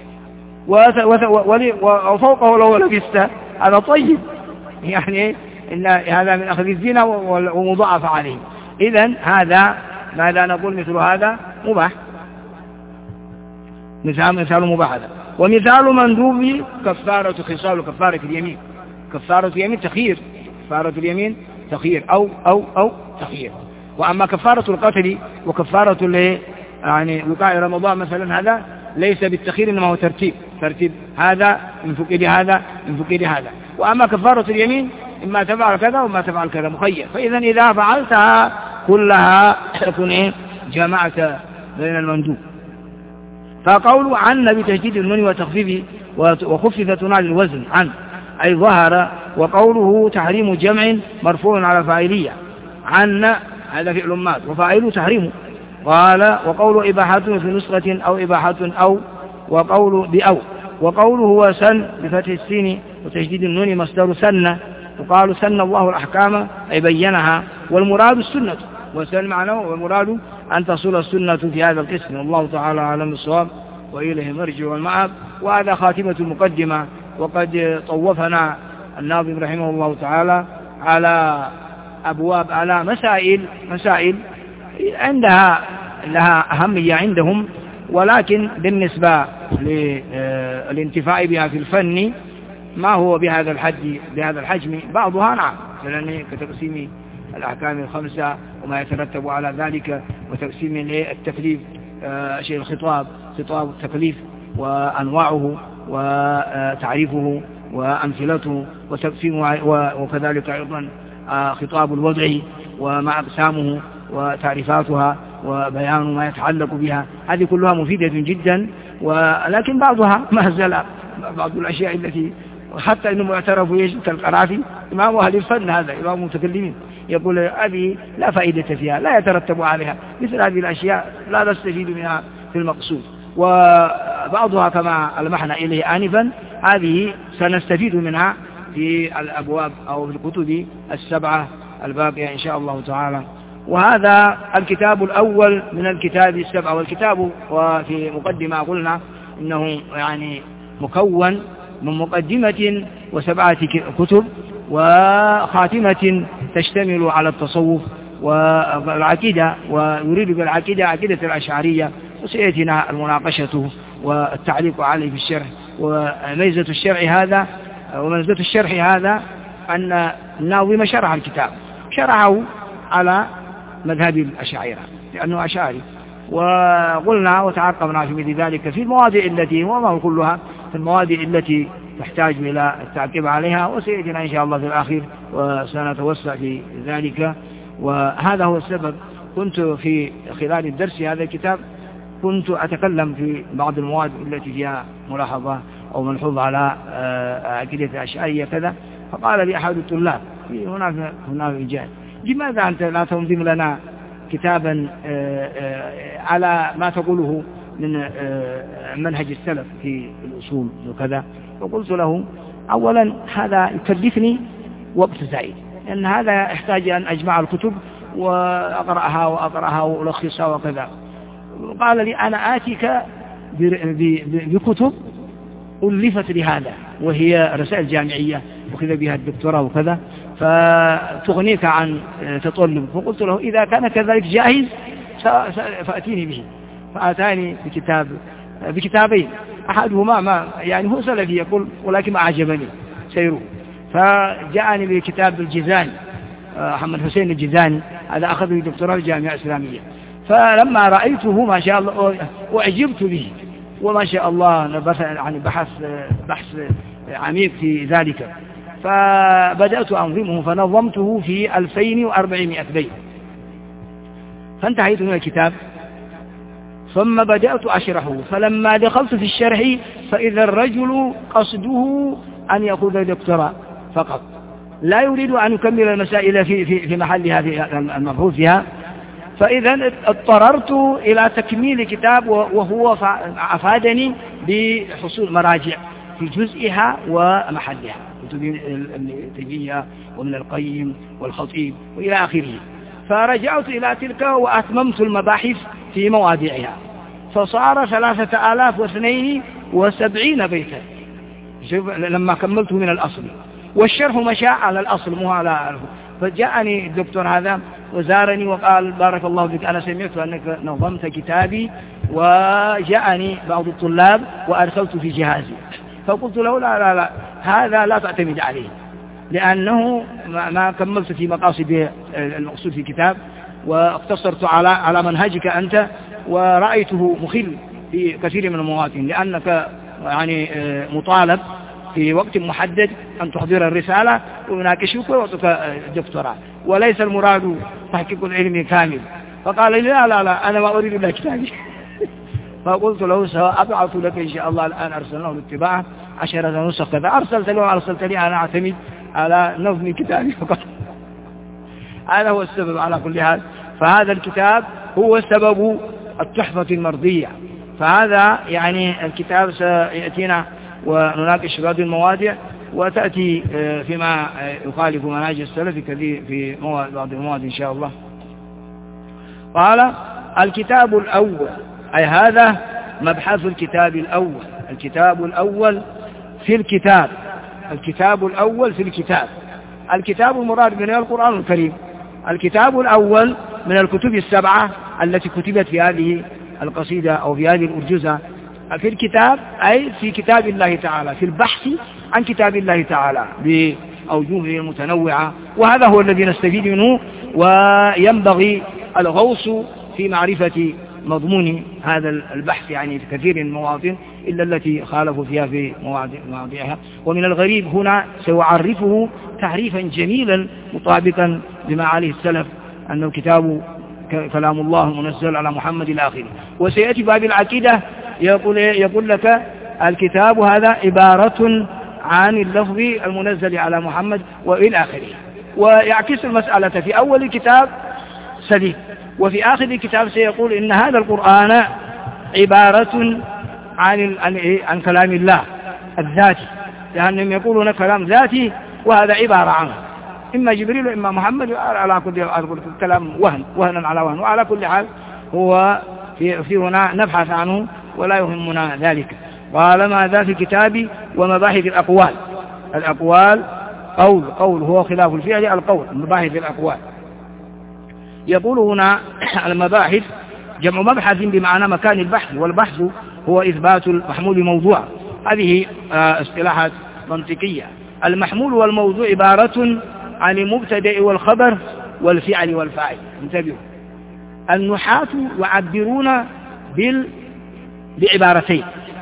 وفوقه لو لبست هذا طيب، يعني إن هذا من أخذ الزنا ومضاعف عليه. إذن هذا ماذا نقول؟ مثل هذا مباح، مثال مباح هذا. ومثال مندوب كفارة خصال كفارة اليمين. كفارة اليمين تخيير، كفارة اليمين تخيير أو تخيير. وأما كفارة القتل وكفارة يعني وقاء رمضان مثلا هذا ليس بالتخيير، إنما هو ترتيب هذا من فقد هذا من فقد هذا. وأما كفارة اليمين إما تفعل كذا وما تفعل كذا مخير. فإذا إذا فعلتها كلها تكون جمعت بين المندوب. فقول عن بتشديد النون وتخفيفه وخففت نوع الوزن عن أي ظهر. وقوله تحريم جمع مرفوع على فاعلية عن هذا فعل ماض وفاعله تحريمه. قال وقول إباحة في نسخة أو إباحة أو وقول بأو. وقوله هو سن بفتح السين وتشديد النون مصدر سن. وقالوا سن الله الأحكام أي بينها، والمراد السنة، وسن معناه والمراد أن تصل السنة في هذا القسم. والله تعالى أعلم بالصواب وإليه مرجع والمآب. وهذا خاتمة المقدمة. وقد طوفنا الناظم رحمه الله تعالى على أبواب على مسائل عندها لها أهمية عندهم، ولكن بالنسبة للانتفاع بها في الفن ما هو بهذا الحجم بعضها نعم، مثلا كتقسيم الأحكام الخمسة وما يترتب على ذلك، وتقسيم التكليف شيء الخطاب التكليف وأنواعه وتعريفه وأمثلته، وتقسيمه وكذلك أيضا خطاب الوضع وما أقسامه وتعريفاتها وبيان ما يتعلق بها. هذه كلها مفيدة جدا، ولكن بعضها ما زال بعض الأشياء التي حتى إنه معترف كالقرافي إمام أهل الفن، هذا إمام المتكلمين، يقول هذه لا فائدة فيها، لا يترتب عليها مثل هذه الأشياء، لا نستفيد منها في المقصود. وبعضها كما ألمحنا إليه آنفا هذه سنستفيد منها في الأبواب أو في الكتب السبعة الباقية إن شاء الله تعالى. وهذا الكتاب الأول من الكتاب السبعة. والكتاب وفي مقدمة قلنا إنه يعني مكون من مقدمة وسبعة كتب وخاتمة تشتمل على التصوف والعقيدة، ويريد بالعقيدة عقيدة الأشعرية، وسيأتينا المناقشة والتعليق عليه في الشرح. وميزة الشرح هذا أن الناظم شرح الكتاب، شرحه على مذهب الأشاعرة لأنه أشعري، وقلنا وتعقبنا في مثل ذلك في المواضع التي وما كلها في المواضع التي تحتاج إلى التعقيب عليها، وسيأتينا إن شاء الله في الآخر وسنتوسع في ذلك. وهذا هو السبب كنت في خلال الدرس هذا الكتاب كنت أتكلم في بعض المواد التي فيها ملاحظة أو ملحوظ على عقيدة الأشعرية كذا، فقال لي أحد الطلاب هناك رجال لماذا أنت لا تنظم لنا كتابا على ما تقوله من منهج السلف في الأصول وكذا؟ وقلت له أولا هذا يكلفني وقت زائد، لأن هذا يحتاج أن أجمع الكتب وأقرأها وألخصها وكذا. قال لي أنا آتيك بكتب ألفت لهذا، وهي رسائل جامعية وكذا بها الدكتوراه وكذا، فتغنيك عن تطلب. فقلت له إذا كان كذلك جاهز فأتيني به. فأتاني بكتابين، أحدهما ما يعني هو سلفي يقول ولكن ما أعجبني سيره، فجاءني بكتاب الجزاني محمد حسين الجزاني، هذا أخذ الدكتوراه في الجامعة الإسلامية. فلما رأيته ما شاء الله وأعجبت به، وما شاء الله يعني بحث عميق في ذلك، فبدأت أنظمه فنظمته في 2400 بيت، فانتهيت من الكتاب ثم بدأت أشرحه. فلما دخلت في الشرح فإذا الرجل قصده أن يأخذ دكتوراه فقط، لا يريد أن يكمل المسائل في محلها في المبحوث فيها. فإذا اضطررت إلى تكميل كتاب، وهو أفادني بحصول مراجع في جزئها ومحلها، كتب ابن تيمية ومن القيم والخطيب وإلى آخره. فرجعت إلى تلك وأتممت المباحث في مواضعها، فصار 3072 بيتا لما كملته من الأصل، والشرح مشى على الأصل مو على. فجاءني الدكتور هذا وزارني وقال بارك الله فيك، أنا سمعت أنك نظمت كتابي وجاءني بعض الطلاب وأدخلت في جهازي. فقلت له لا هذا لا تعتمد عليه، لأنه ما كملت في مقاصد المقصود في كتاب، واقتصرت على منهجك أنت، ورأيته مخل في كثير من المواطن، لأنك يعني مطالب في وقت محدد أن تحضر الرسالة وناقشوك ووقتك الدكتوراه، وليس المراد تحقيق العلم كامل. فقال لي لا أنا ما أريد إلا كتابي. فقلت له سأبعث لك إن شاء الله، الآن أرسلناه للطباعة 10 نسخ كذا، أرسلت لي أنا أعتمد على نظم كتابي فقط. هذا هو السبب على كل حال. فهذا الكتاب هو سبب التحفة المرضية. فهذا يعني الكتاب سيأتينا ونناقش بعض المواضيع، وتأتي فيما يخالف منهج السلف في بعض المواضيع إن شاء الله. قال الكتاب الأول، أي هذا مبحث الكتاب الأول. الكتاب الأول في الكتاب، الكتاب الأول في الكتاب. الكتاب المراد من القرآن الكريم. الكتاب الأول من الكتب 7 التي كتبت في هذه القصيدة أو في هذه الأرجوزة. في الكتاب أي في كتاب الله تعالى، في البحث عن كتاب الله تعالى بأوجهه المتنوعة، وهذا هو الذي نستفيد منه، وينبغي الغوص في معرفة مضمون هذا البحث يعني في كثير من المواطن إلا التي خالفوا فيها في مواضعها. ومن الغريب هنا سيعرفه تعريفا جميلا مطابقا لما عليه السلف، أنه كتاب كلام الله منزل على محمد الآخر. وسيأتي باب العقيدة يقول لك الكتاب هذا عبارة عن اللفظ المنزل على محمد وإلى آخره، ويعكس المسألة في أول الكتاب سليم، وفي آخر الكتاب سيقول إن هذا القرآن عبارة عن كلام الله الذاتي، لأنهم يقولون كلام ذاتي وهذا عبارة عنه، إما جبريل وإما محمد، على كل كلام وهنا على وهن. وعلى كل حال هو في هنا نبحث عنه ولا يهمنا ذلك. قال ماذا في كتابي ومباحث الأقوال. الأقوال قول هو خلاف الفعل، القول مباحث الأقوال. يقول هنا المباحث جمع مبحث بمعنى مكان البحث، والبحث هو إثبات المحمول موضوع. هذه اصطلاحات منطقية. المحمول والموضوع عبارة عن المبتدأ والخبر والفعل والفاعل. انتبهوا، النحاة يعبرون بعبارتين،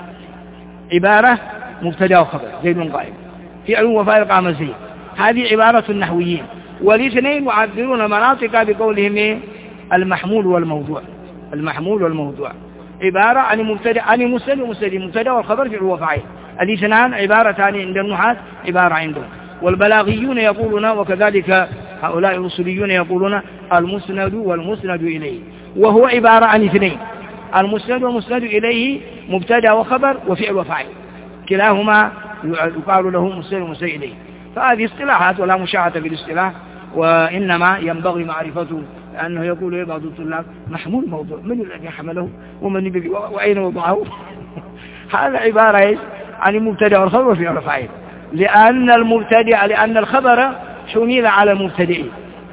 عبارة مبتدأ وخبر زيد قائم، فعل وفاعل قام زيد، هذه عبارة النحويين. والاثنين يعبرون مناطق بقولهم المحمول والموضوع. المحمول والموضوع عبارة عن مبتدأ عن المسند ومسند، مبتدأ والخبر فعل وفاعل. الاثنان عبارتان عند النحاة، عبارة عندهم. والبلاغيون يقولون وكذلك هؤلاء الأصوليون يقولون المسند والمسند إليه، وهو عبارة عن اثنين، المسند والمسند إليه مبتدأ وخبر وفعل وفاعل، كلاهما يقال له مسند ومسند إليه. فهذه اصطلاحات ولا مشاعة بالاصطلاح، وإنما ينبغي معرفته، لأنه يقول بعض الطلاب محمول موضوع، من الذي حمله وأين وضعه؟ هذا عبارة عن المبتدأ والخبر وفعل وفاعل، لأن الخبر حمل على المبتدئ،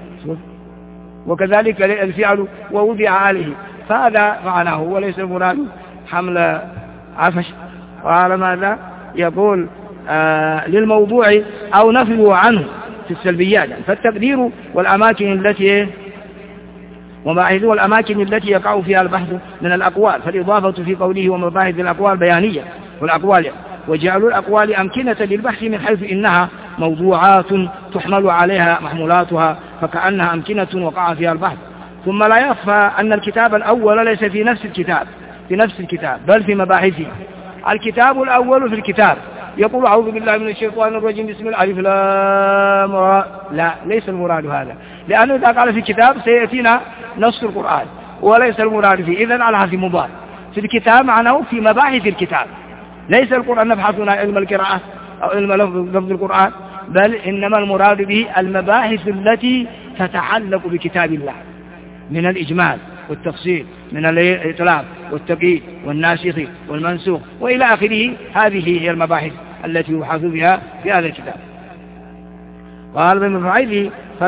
وكذلك الفعل ووضع عليه، فهذا معناه وليس المراد حمل عفش. وعلى ماذا يقول للموضوع أو نفيه عنه في السلبيات. فالتقدير والأماكن التي ومباحث والأماكن التي يقع فيها البحث من الأقوال، فالإضافة في قوله ومباحث الأقوال بيانية، والأقوال وجعلوا الأقوال أمكنة للبحث من حيث إنها موضوعات تحمل عليها محمولاتها، فكأنها أمكنة وقع فيها البحث. ثم لا يخفى أن الكتاب الأول ليس في نفس الكتاب بل في مباحثه. الكتاب الأول في الكتاب يقول أعوذ بالله من الشيطان الرجيم بسم الله الف لام را، لا ليس المراد هذا، لأنه إذا قال في الكتاب سيأتينا نص القرآن وليس المراد فيه، إذن على حسب مضاد. في الكتاب معناه في مباحث الكتاب، ليس القرآن نبحثنا علم القراءة أو علم لفظ القرآن، بل إنما المراد به المباحث التي تتعلق بكتاب الله من الإجمال والتفصيل، من الإطلاق والتقييد والناسخ والمنسوخ وإلى آخره. هذه هي المباحث التي يبحث بها في هذا الكتاب. قال ابن فعيل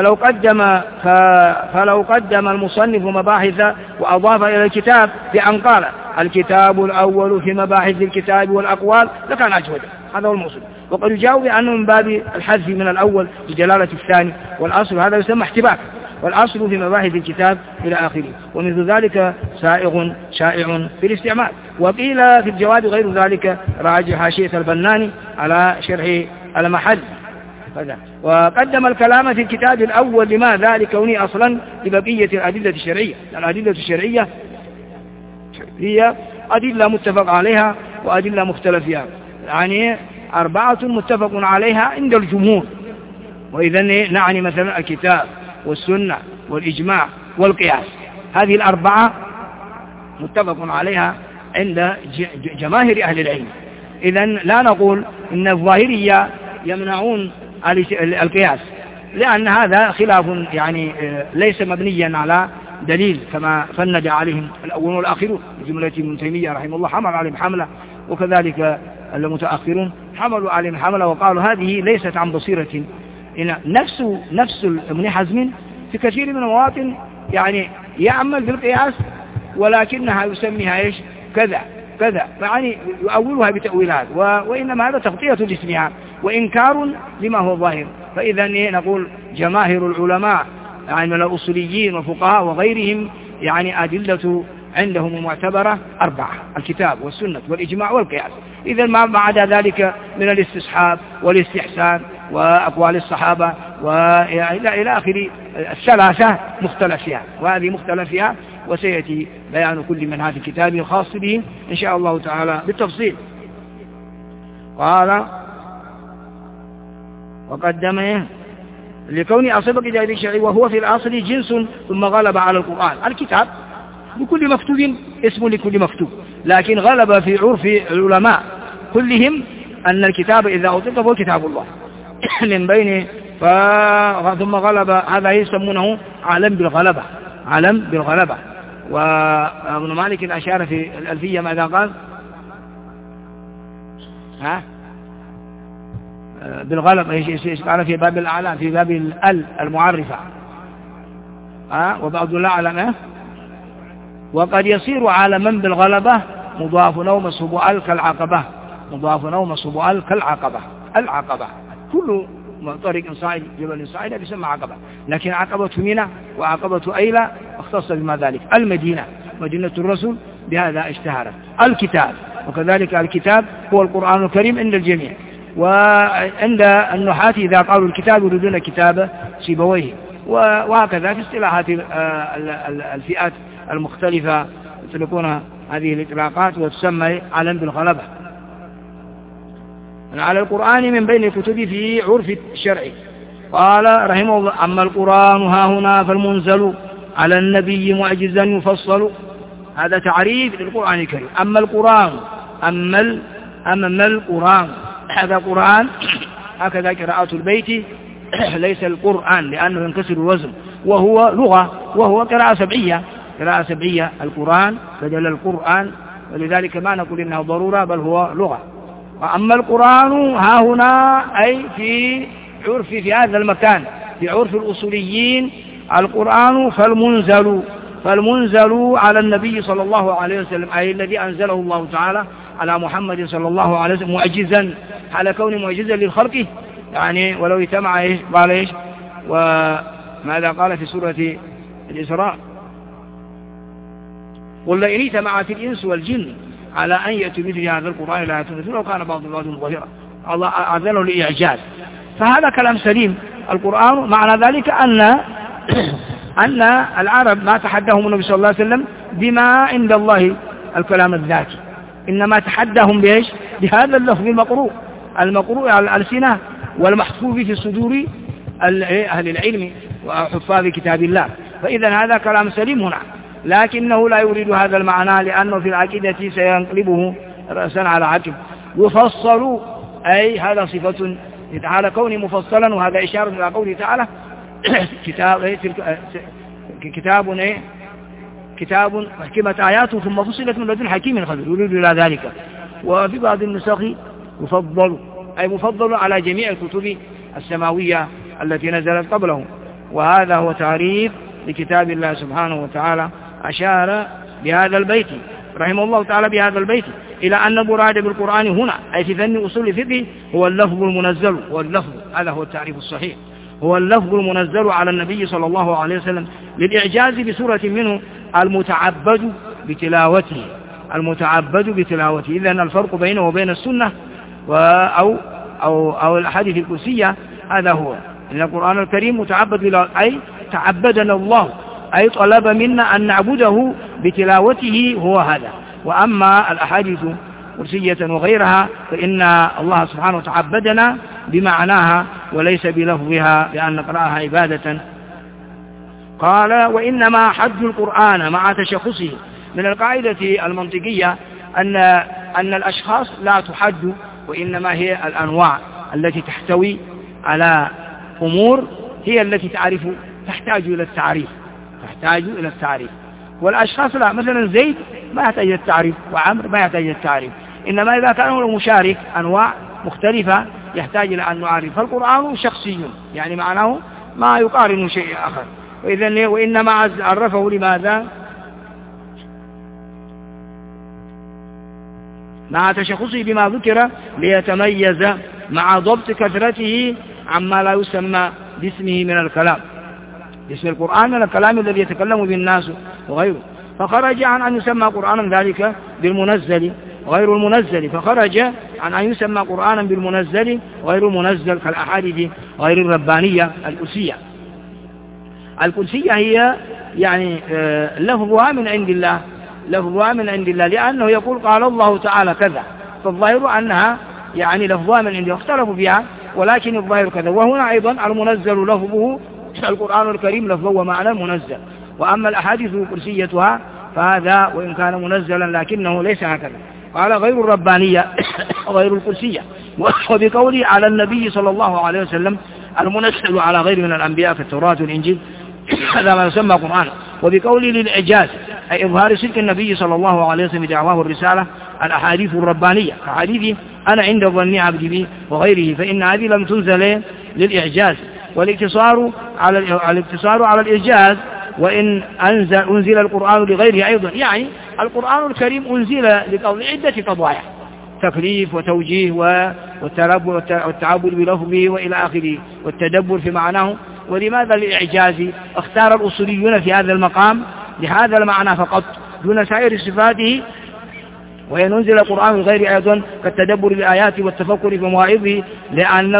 فلو قدم المصنف مباحث وأضاف إلى الكتاب بأن قال الكتاب الأول في مباحث الكتاب والأقوال لكان أجود. هذا هو المقصود. وقد يجاوب بأنه من باب الحذف من الأول لجلالة الثاني، والأصل هذا يسمى احتباك، والأصل في مباحث الكتاب إلى آخره. ومثل ذلك شائع في الاستعمال. وقيل في الجواب غير ذلك، راجع حاشية البناني على شرح المحل. وقدم الكلام في الكتاب الأول لماذا؟ لكونه أصلا لبقية الأدلة الشرعية. الأدلة الشرعية هي أدلة متفق عليها وأدلة مختلف فيها، يعني 4 متفق عليها عند الجمهور. وإذن نعني مثلا الكتاب والسنة والإجماع والقياس، هذه 4 متفق عليها عند جماهير أهل العلم. إذن لا نقول إن الظاهرية يمنعون القياس، لأن هذا خلاف يعني ليس مبنيا على دليل كما فند عليهم الأولون والآخرون، جملة ابن تيمية رحمه الله حمل عليهم حملة، وكذلك المتأخرون حملوا عليهم حملة وقالوا هذه ليست عن بصيرة. إن نفس ابن حزم في كثير من المواطن يعني يعمل بالقياس ولكنها يسميها إيش كذا كذا، يعني يؤولها بتأويلات، وإنما هذا تغطية لاسمها وإنكار لما هو ظاهر. فإذا نقول جماهير العلماء يعني من الأصوليين والفقهاء وغيرهم يعني أدلة عندهم المعتبرة 4، الكتاب والسنة والإجماع والقياس. إذا ما عدا ذلك من الاستصحاب والاستحسان وأقوال الصحابة وإلى آخر 3 مختلف فيها، وهذه مختلف فيها، وسيأتي بيان كل من هذا الكتاب الخاص به إن شاء الله تعالى بالتفصيل. قال وقدم لكوني أصيب كتاب الشرعي وهو في الأصل جنس ثم غلب على القرآن. الكتاب بكل مكتوب اسم لكل مكتوب، لكن غلب في عرف العلماء كلهم أن الكتاب إذا أطلق فهو كتاب الله من بين ثم غلب، هذا يسمونه علم بالغلبة. وابن مالك أشار في الألفية ماذا قال؟ بالغلب ايش قال في باب الأعلام، في باب المعرفة وبعض الأعلام وقد يصير عالما بالغلبة مضاف أو منصوب كالعقبة، مضاف أو منصوب كالعقبة. العقبة كل طريق صاعد جبل صاعد يسمى عقبة، لكن عقبة منى وعقبة أيلة اختص بما ذلك. المدينة مدينة الرسول بهذا اشتهرت. الكتاب وكذلك الكتاب هو القرآن الكريم عند الجميع، وعند النحاة إذا قالوا الكتاب يريدون كتاب سيبويه، وهكذا في اصطلاحات الفئات المختلفة يطلقون هذه الإطلاقات وتسمى علم بالغلبة على القرآن من بين الكتب في عرف الشرع. قال رحمه الله أما القرآن ها هنا فالمنزل على النبي معجزا يفصل. هذا تعريف للقرآن الكريم. أما القرآن أما القرآن هذا قرآن، هكذا قراءة البيت ليس القرآن لأنه ينكسر الوزن، وهو لغة وهو قراءة سبعية القرآن بدل القرآن، ولذلك ما نقول إنه ضرورة بل هو لغة. وأما القرآن ها هنا أي في عرف في هذا المكان في عرف الأصوليين القرآن فالمنزل على النبي صلى الله عليه وسلم أي الذي أنزله الله تعالى على محمد صلى الله عليه وسلم معجزا، على كون معجزا للخلق يعني ولو اجتمع قال إيش وماذا قال في سورة الإسراء قل لئن اجتمعت الإنس والجن على أن يأتوا مثل هذا القرآن لا يأتون مثله وكان بعض ظاهرا. الله أذنه لإعجاز، فهذا كلام سليم. القرآن معنى ذلك أن العرب ما تحدهم النبي صلى الله عليه وسلم بما عند الله الكلام الذاتي، إنما تحدهم بإيش؟ بهذا اللفظ المقروء على الألسنة والمحفوظ في صدور أهل العلم وحفاظ كتاب الله. فإذا هذا كلام سليم هنا، لكنه لا يريد هذا المعنى لأنه في العقيدة سينقلبه رأسا على عقب. يفصل أي هذا صفة تعالى كونه مفصلا، وهذا إشارة إلى قوله تعالى كتاب حكمت آياته ثم فصلت من لدن حكيم خبير، يريد إلى ذلك. وفي بعض النسخ يفضل، أي مفضل على جميع الكتب السماوية التي نزلت قبله. وهذا هو تعريف لكتاب الله سبحانه وتعالى. أشار بهذا البيت رحمه الله تعالى بهذا البيت إلى أن المراد بالقرآن هنا أي في فن أصول الفقه هو اللفظ المنزل، واللفظ هذا هو التعريف الصحيح، هو اللفظ المنزل على النبي صلى الله عليه وسلم للإعجاز بسورة منه المتعبد بتلاوته، المتعبد بتلاوته. إذن الفرق بينه وبين السنة أو الأحاديث القدسية هذا هو إن القرآن الكريم متعبد أي تعبدنا الله، أي طلب منا أن نعبده بتلاوته، هو هذا. وأما الأحاديث قدسية وغيرها فإن الله سبحانه تعبدنا بمعناها وليس بلفظها بأن نقرأها عبادة. قال وإنما حد القرآن مع تشخصه. من القاعدة المنطقية أن الأشخاص لا تحد، وإنما هي الأنواع التي تحتوي على أمور هي التي تحتاج إلى التعريف، والأشخاص لا. مثلا زيد ما يحتاج إلى التعريف، وعمر ما يحتاج إلى التعريف، إنما إذا كان هو مشارك أنواع مختلفة يحتاج إلى أن نعرف. فالقرآن شخصي يعني معناه ما يقارن شيء آخر. وإنما عرفه لماذا؟ مع تشخصه بما ذكر ليتميز مع ضبط كثرته عما لا يسمى باسمه من الكلام. اسم القرآن من الكلام الذي يتكلم به الناس وغيره، فخرج عن أن يسمى قرآنا ذلك بالمنزل غير المنزل، فخرج عن أن يسمى قرآنا بالمنزل غير المنزل كالأحاديث غير الربانية القدسية. القدسية هي يعني لفظها من عند الله، لأنه يقول قال الله تعالى كذا، فالظاهر أنها يعني لفظها من عنده، اختلفوا فيها ولكن الظاهر كذا. وهنا أيضا المنزل لفظه القرآن الكريم لفظه ومعنى المنزل. وأما الأحاديث قدسيتها فهذا وإن كان منزلا لكنه ليس هكذا. قال غير الربانية غير القدسية. وبقوله على النبي صلى الله عليه وسلم المنزل على غير من الأنبياء في التوراة والإنجيل هذا ما يسمى قرآن. وبقوله للإعجاز أي إظهار صدق النبي صلى الله عليه وسلم دعواه الرسالة الأحاديث الربانية كحديث أنا عند ظن عبدي بي وغيره، فإن هذه لم تنزل للإعجاز. والاقتصار على الإعجاز وإن أنزل القرآن لغيره أيضا، يعني القرآن الكريم أنزل لقول عدة قضايا تكليف وتوجيه والتعبد بلفظه وإلى آخره والتدبر في معناه. ولماذا للإعجاز اختار الأصوليون في هذا المقام لهذا المعنى فقط دون سائر صفاته؟ وينزل القرآن الغير أيضا كالتدبر الآيات والتفكر في مواعظه لأنه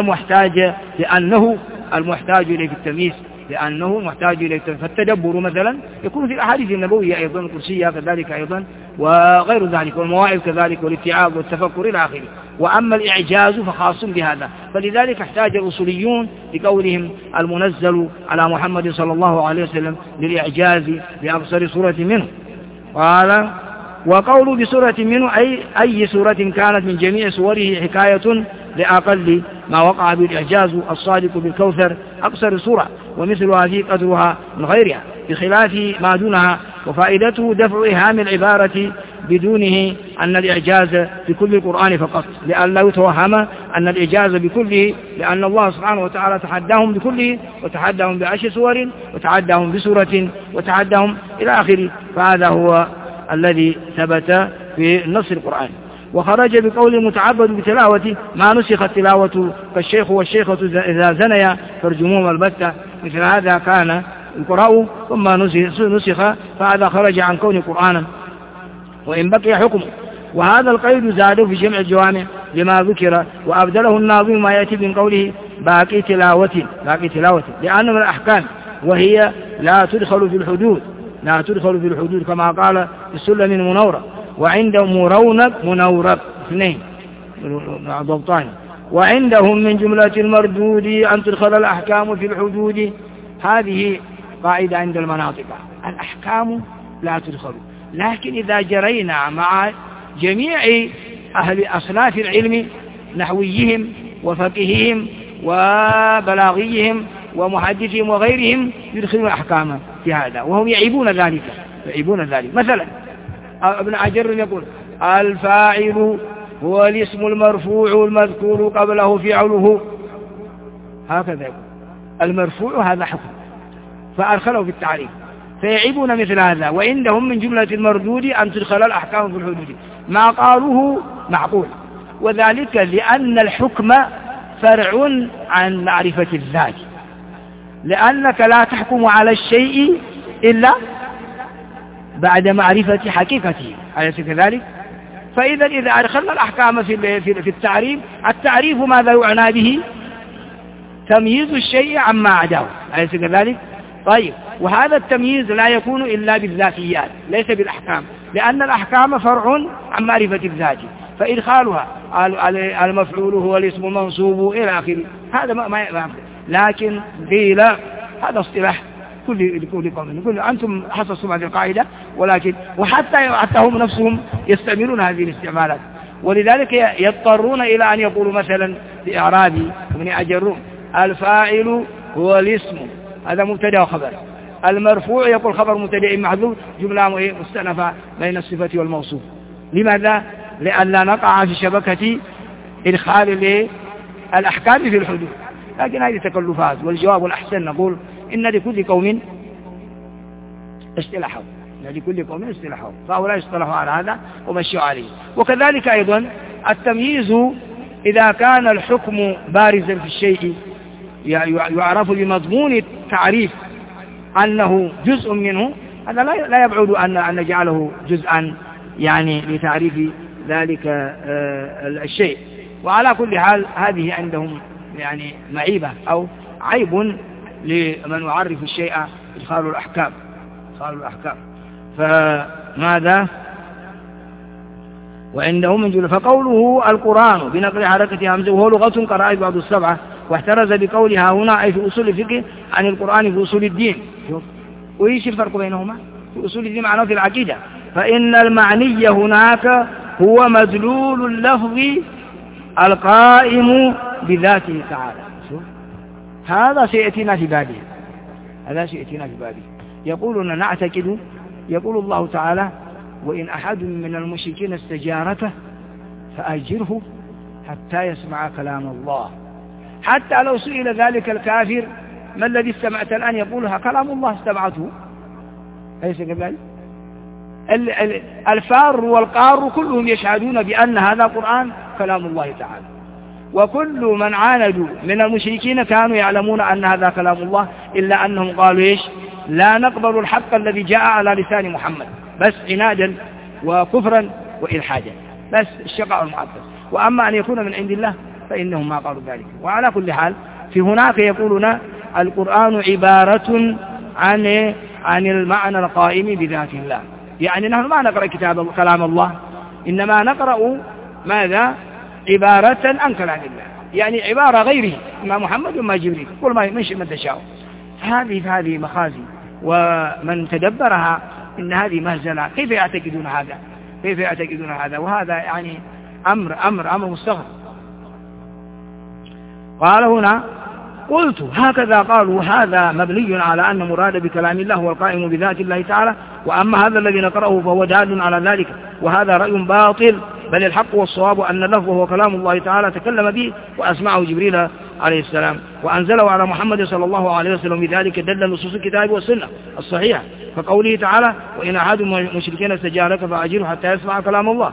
المحتاج إليه في التمييز، فالتدبر مثلا يكون في الأحاديث النبوية أيضا القدسية كذلك أيضا وغير ذلك، والمواعظ كذلك والاتعاظ والتفكر إلى آخره. وأما الإعجاز فخاص بهذا، فلذلك احتاج الأصوليون بقولهم المنزل على محمد صلى الله عليه وسلم للإعجاز بأبصر سورة منه. قال وقول بسورة منه أي سورة كانت من جميع سوره حكاية لأقل ما وقع بالإعجاز الصادق بالكوثر أقصر سورة ومثلها في قدرها من غيرها بخلاف ما دونها. وفائدته دفع إهام العبارة بدونه أن الإعجاز بكل القرآن فقط، لأن لا يتوهم أن الإعجاز بكله، لأن الله سبحانه وتعالى تحداهم بكله وتحداهم ب10 سور وتحداهم بسورة وتحداهم إلى آخره. فهذا هو الذي ثبت في نص القرآن. وخرج بقول المتعبد بتلاوته ما نسخت تلاوته فالشيخ والشيخة إذا زنيا فارجموهما البتة، مثل هذا كان القراء ثم نسخ، فهذا خرج عن كون قرآنا وإن بقي حكمه. وهذا القيد زاده في جمع الجوامع لما ذكر، وأبدله الناظم ما يأتي من قوله باقي تلاوة لأنه من الأحكام وهي لا تدخل في الحدود كما قال في السلم المنورة. وعندهم رونق منورق اثنين ضبطان. وعندهم من جملة المردود أن تدخل الأحكام في الحدود. هذه قاعدة عند المناطق، الأحكام لا تدخل، لكن إذا جرينا مع جميع أهل أصناف العلم نحويهم وفقههم وبلاغيهم ومحدثهم وغيرهم يدخلون أحكاما في هذا، وهم يعيبون ذلك. مثلا ابن حجر يقول الفاعل هو الاسم المرفوع المذكور قبله فعله، هكذا يقول المرفوع هذا حكم، فأدخله في التعريف، فيعيبون مثل هذا. وعندهم من جملة المردود أن تدخل الأحكام في الحدود، ما قالوه معقول، وذلك لأن الحكم فرع عن معرفة الذات، لأنك لا تحكم على الشيء إلا بعد معرفة حقيقته، أليس كذلك؟ فإذا إذا أدخلنا الأحكام في التعريف ماذا يعنى به؟ تمييز الشيء عما عداه، أليس كذلك؟ طيب، وهذا التمييز لا يكون إلا بالذاتيات ليس بالأحكام، لأن الأحكام فرع عن معرفة الذات، فإدخالها المفعول هو الاسم المنصوب إلى آخره هذا ما لكن قيل هذا اصطلاح كل قوم، أنتم حصصتم هذه القاعدة، ولكن وحتى هم نفسهم يستعملون هذه الاستعمالات، ولذلك يضطرون إلى أن يقولوا مثلا بإعرابي ابن أجرون الفاعل هو الاسم، هذا مبتدا وخبر، المرفوع يقول خبر مبتدا محذوف جملة مستأنفة بين الصفة والموصوف. لماذا؟ لئلا نقع في شبكة إدخال الأحكام في الحدود، لكن هذه تكلفات. والجواب الأحسن نقول إن لكل قوم اصطلاحهم، فهؤلاء اصطلحوا على هذا ومشوا عليه. وكذلك أيضا التمييز إذا كان الحكم بارزا في الشيء يعرف بمضمون التعريف أنه جزء منه، هذا لا يبعد أن نجعله جزءا يعني لتعريف ذلك الشيء. وعلى كل حال هذه عندهم يعني معيبة أو عيب لمن يعرف الشيء إدخال الأحكام. فماذا؟ وعندهم من جل فقوله القرآن بنقل حركة همزة وهو لغة قرأت بعض السبعة، واحترز بقولها هنا أي في أصول الفقه عن القرآن في أصول الدين. وإيش الفرق بينهما؟ في أصول الدين معناه في العقيدة، فإن المعني هناك هو مدلول اللفظ القائم بذاته تعالى. هذا سيأتينا في بابه، يقولون نعتقد، يقول الله تعالى وإن أحد من المشركين استجارك فأجره حتى يسمع كلام الله. حتى لو سئل ذلك الكافر ما الذي استمعت الآن يقولها كلام الله استمعته، أليس كذلك؟ الفار والقار كلهم يشهدون بأن هذا قرآن كلام الله تعالى، وكل من عاندوا من المشركين كانوا يعلمون أن هذا كلام الله، إلا أنهم قالوا إيش؟ لا نقبل الحق الذي جاء على لسان محمد، بس عنادا وكفرا وإلحادا، بس الشقاء المعطل. وأما أن يكون من عند الله فإنهم ما قالوا ذلك. وعلى كل حال في هناك يقولون القرآن عبارة عن المعنى القائم بذات الله، يعني نحن ما نقرأ كلام الله، إنما نقرأ ماذا؟ عبارة عن كلام الله، يعني عبارة غيره، ما محمد وما جبريل، كل ما يمشي من تشاء. هذه مخازي، ومن تدبرها إن هذه مهزلة. كيف يعتقدون هذا؟ وهذا يعني أمر مستغرب. قال هنا قلت هكذا قالوا هذا مبني على أن مراد بكلام الله هو القائم بذات الله تعالى، وأما هذا الذي نقرأه فهو دال على ذلك، وهذا رأي باطل، بل الحق والصواب أن اللفظ هو كلام الله تعالى تكلم به وأسمعه جبريل عليه السلام وأنزله على محمد صلى الله عليه وسلم، بذلك دل نصوص الكتاب والسنة الصحيحة، فقوله تعالى وإن أحد مشركين استجارك فأجره حتى يسمع كلام الله.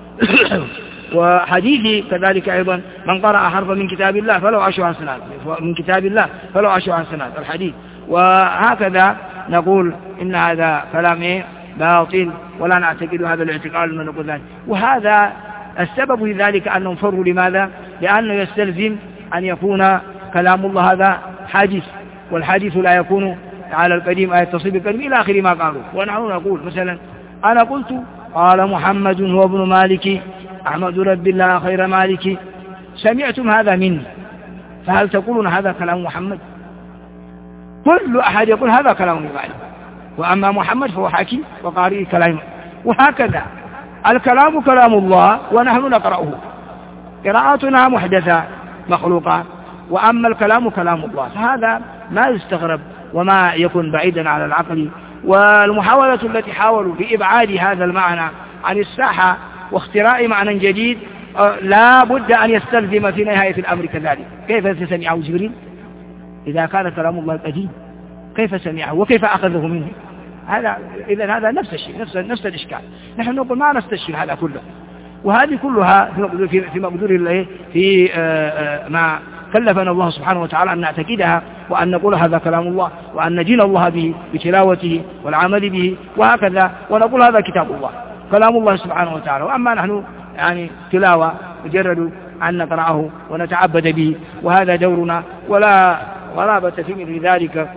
وحديث كذلك أيضا من قرأ حرفا من كتاب الله فلو 10 حسنات، من كتاب الله فلو 10 حسنات الحديث. وهكذا نقول إن هذا كلام باطل، ولا نعتقد هذا الاعتقاد من نقول ذلك. وهذا السبب في ذلك أنهم فروا. لماذا؟ لأنه يستلزم أن يكون كلام الله هذا حادث، والحادث لا يكون على القديم أي يتصل بالقديم إلى آخر ما قالوا. ونحن نقول مثلا أنا قلت قال محمد هو ابن مالك أحمد رب الله خير مالك، سمعتم هذا مني، فهل تقولون هذا كلام محمد؟ كل أحد يقول هذا كلام مالك، وأما محمد فهو حكي وقارئ كلام. وهكذا الكلام كلام الله ونحن نقرأه، قراءاتنا محدثة مخلوقة، وأما الكلام كلام الله، فهذا ما يستغرب وما يكون بعيدا على العقل. والمحاولة التي حاولوا بإبعاد هذا المعنى عن الساحة واختراع معنى جديد لا بد أن يستلزم في نهاية الأمر كذلك. كيف سمعه جبريل إذا كان كلام الله قديم؟ كيف سمعه وكيف أخذه منه؟ إذن هذا نفس الشيء، نفس الإشكال. نحن نقول ما نستشكل هذا كله، وهذه كلها في مقدور الله، في ما كلفنا الله سبحانه وتعالى أن نعتقدها، وأن نقول هذا كلام الله، وأن ندين الله به بتلاوته والعمل به وهكذا، ونقول هذا كتاب الله كلام الله سبحانه وتعالى. وأما نحن يعني تلاوة مجرد أن نقرأه ونتعبد به، وهذا دورنا ولا غرابة في مثل ذلك.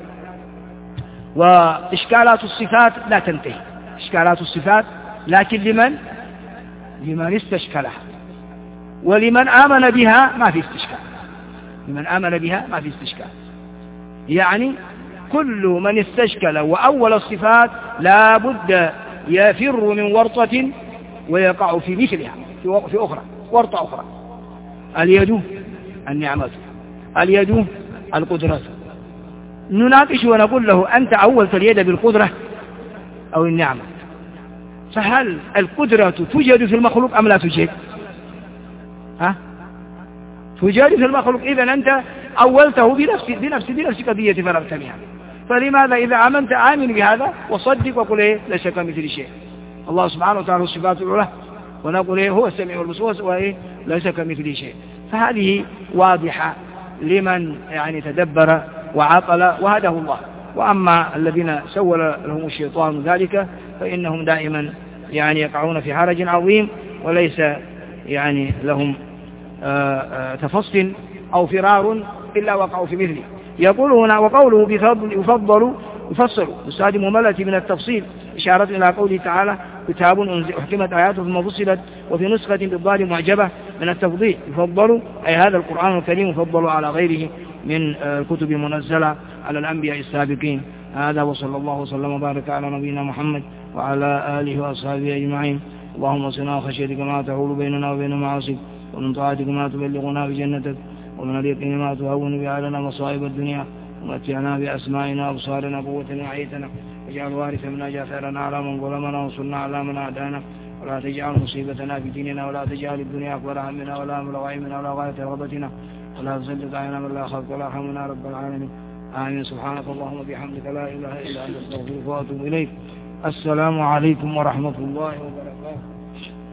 وإشكالات الصفات لا تنتهي، إشكالات الصفات، لكن لمن استشكلها، ولمن آمن بها ما في استشكال، لمن آمن بها ما في استشكال. يعني كل من استشكل وأول الصفات لا بد يفر من ورطة ويقع في مثلها في أخرى، ورطة أخرى. اليد النعمة، اليد القدرة. نناقش ونقول له أنت أولت اليد بالقدرة أو النعمة، فهل القدرة توجد في المخلوق أم لا توجد؟ توجد في المخلوق، إذن أنت أولته بنفس قضية فرغت منها. فلماذا إذا آمنت آمن بهذا وصدق وقل إيه ليس كمثل شيء. الله سبحانه وتعالى الصفات العلى، ونقول إيه هو السميع والبصير وإيه ليس كمثل شيء. فهذه واضحة لمن يعني تدبر وعقل وهده الله. وأما الذين سول لهم الشيطان ذلك فإنهم دائما يعني يقعون في حرج عظيم، وليس يعني لهم تفصل أو فرار إلا وقعوا في مثله. يقول هنا وقوله يفصل بصاد مملة من التفصيل، إشارة إلى قوله تعالى كتاب أحكمت آياته ثم فصلت، وفي نسخة بالضاد معجبة من التفضيل. يفضل أي هذا القرآن الكريم يفضل على غيره من الكتب المنزلة على الأنبياء السابقين. هذا وصلى الله وسلم وبارك على نبينا محمد وعلى آله وأصحابه أجمعين. اللهم صلنا وخشيتك ما تحول بيننا وبين معاصيك، ومن طاعتك ما تبلغنا بجنتك، ومن اليقين ما تهون به علينا مصائب الدنيا، ومتعنا بأسمائنا وأبصارنا قوتنا وحيتنا، واجعل وارث منا جاثرنا على من ظلمنا، وانصرنا على من عادانا، ولا تجعل مصيبتنا في ديننا، ولا تجعل الدنيا أكبر همنا ولا مبلغ علمنا ولا غاية رغبتنا، ولا تسلط علينا من لا خلق ولا حمنا رب العالمين. آمين. سبحانك اللهم وبحمدك لا إله إلا أنت أستغفرك وأتوب إليك. السلام عليكم ورحمة الله وبركاته.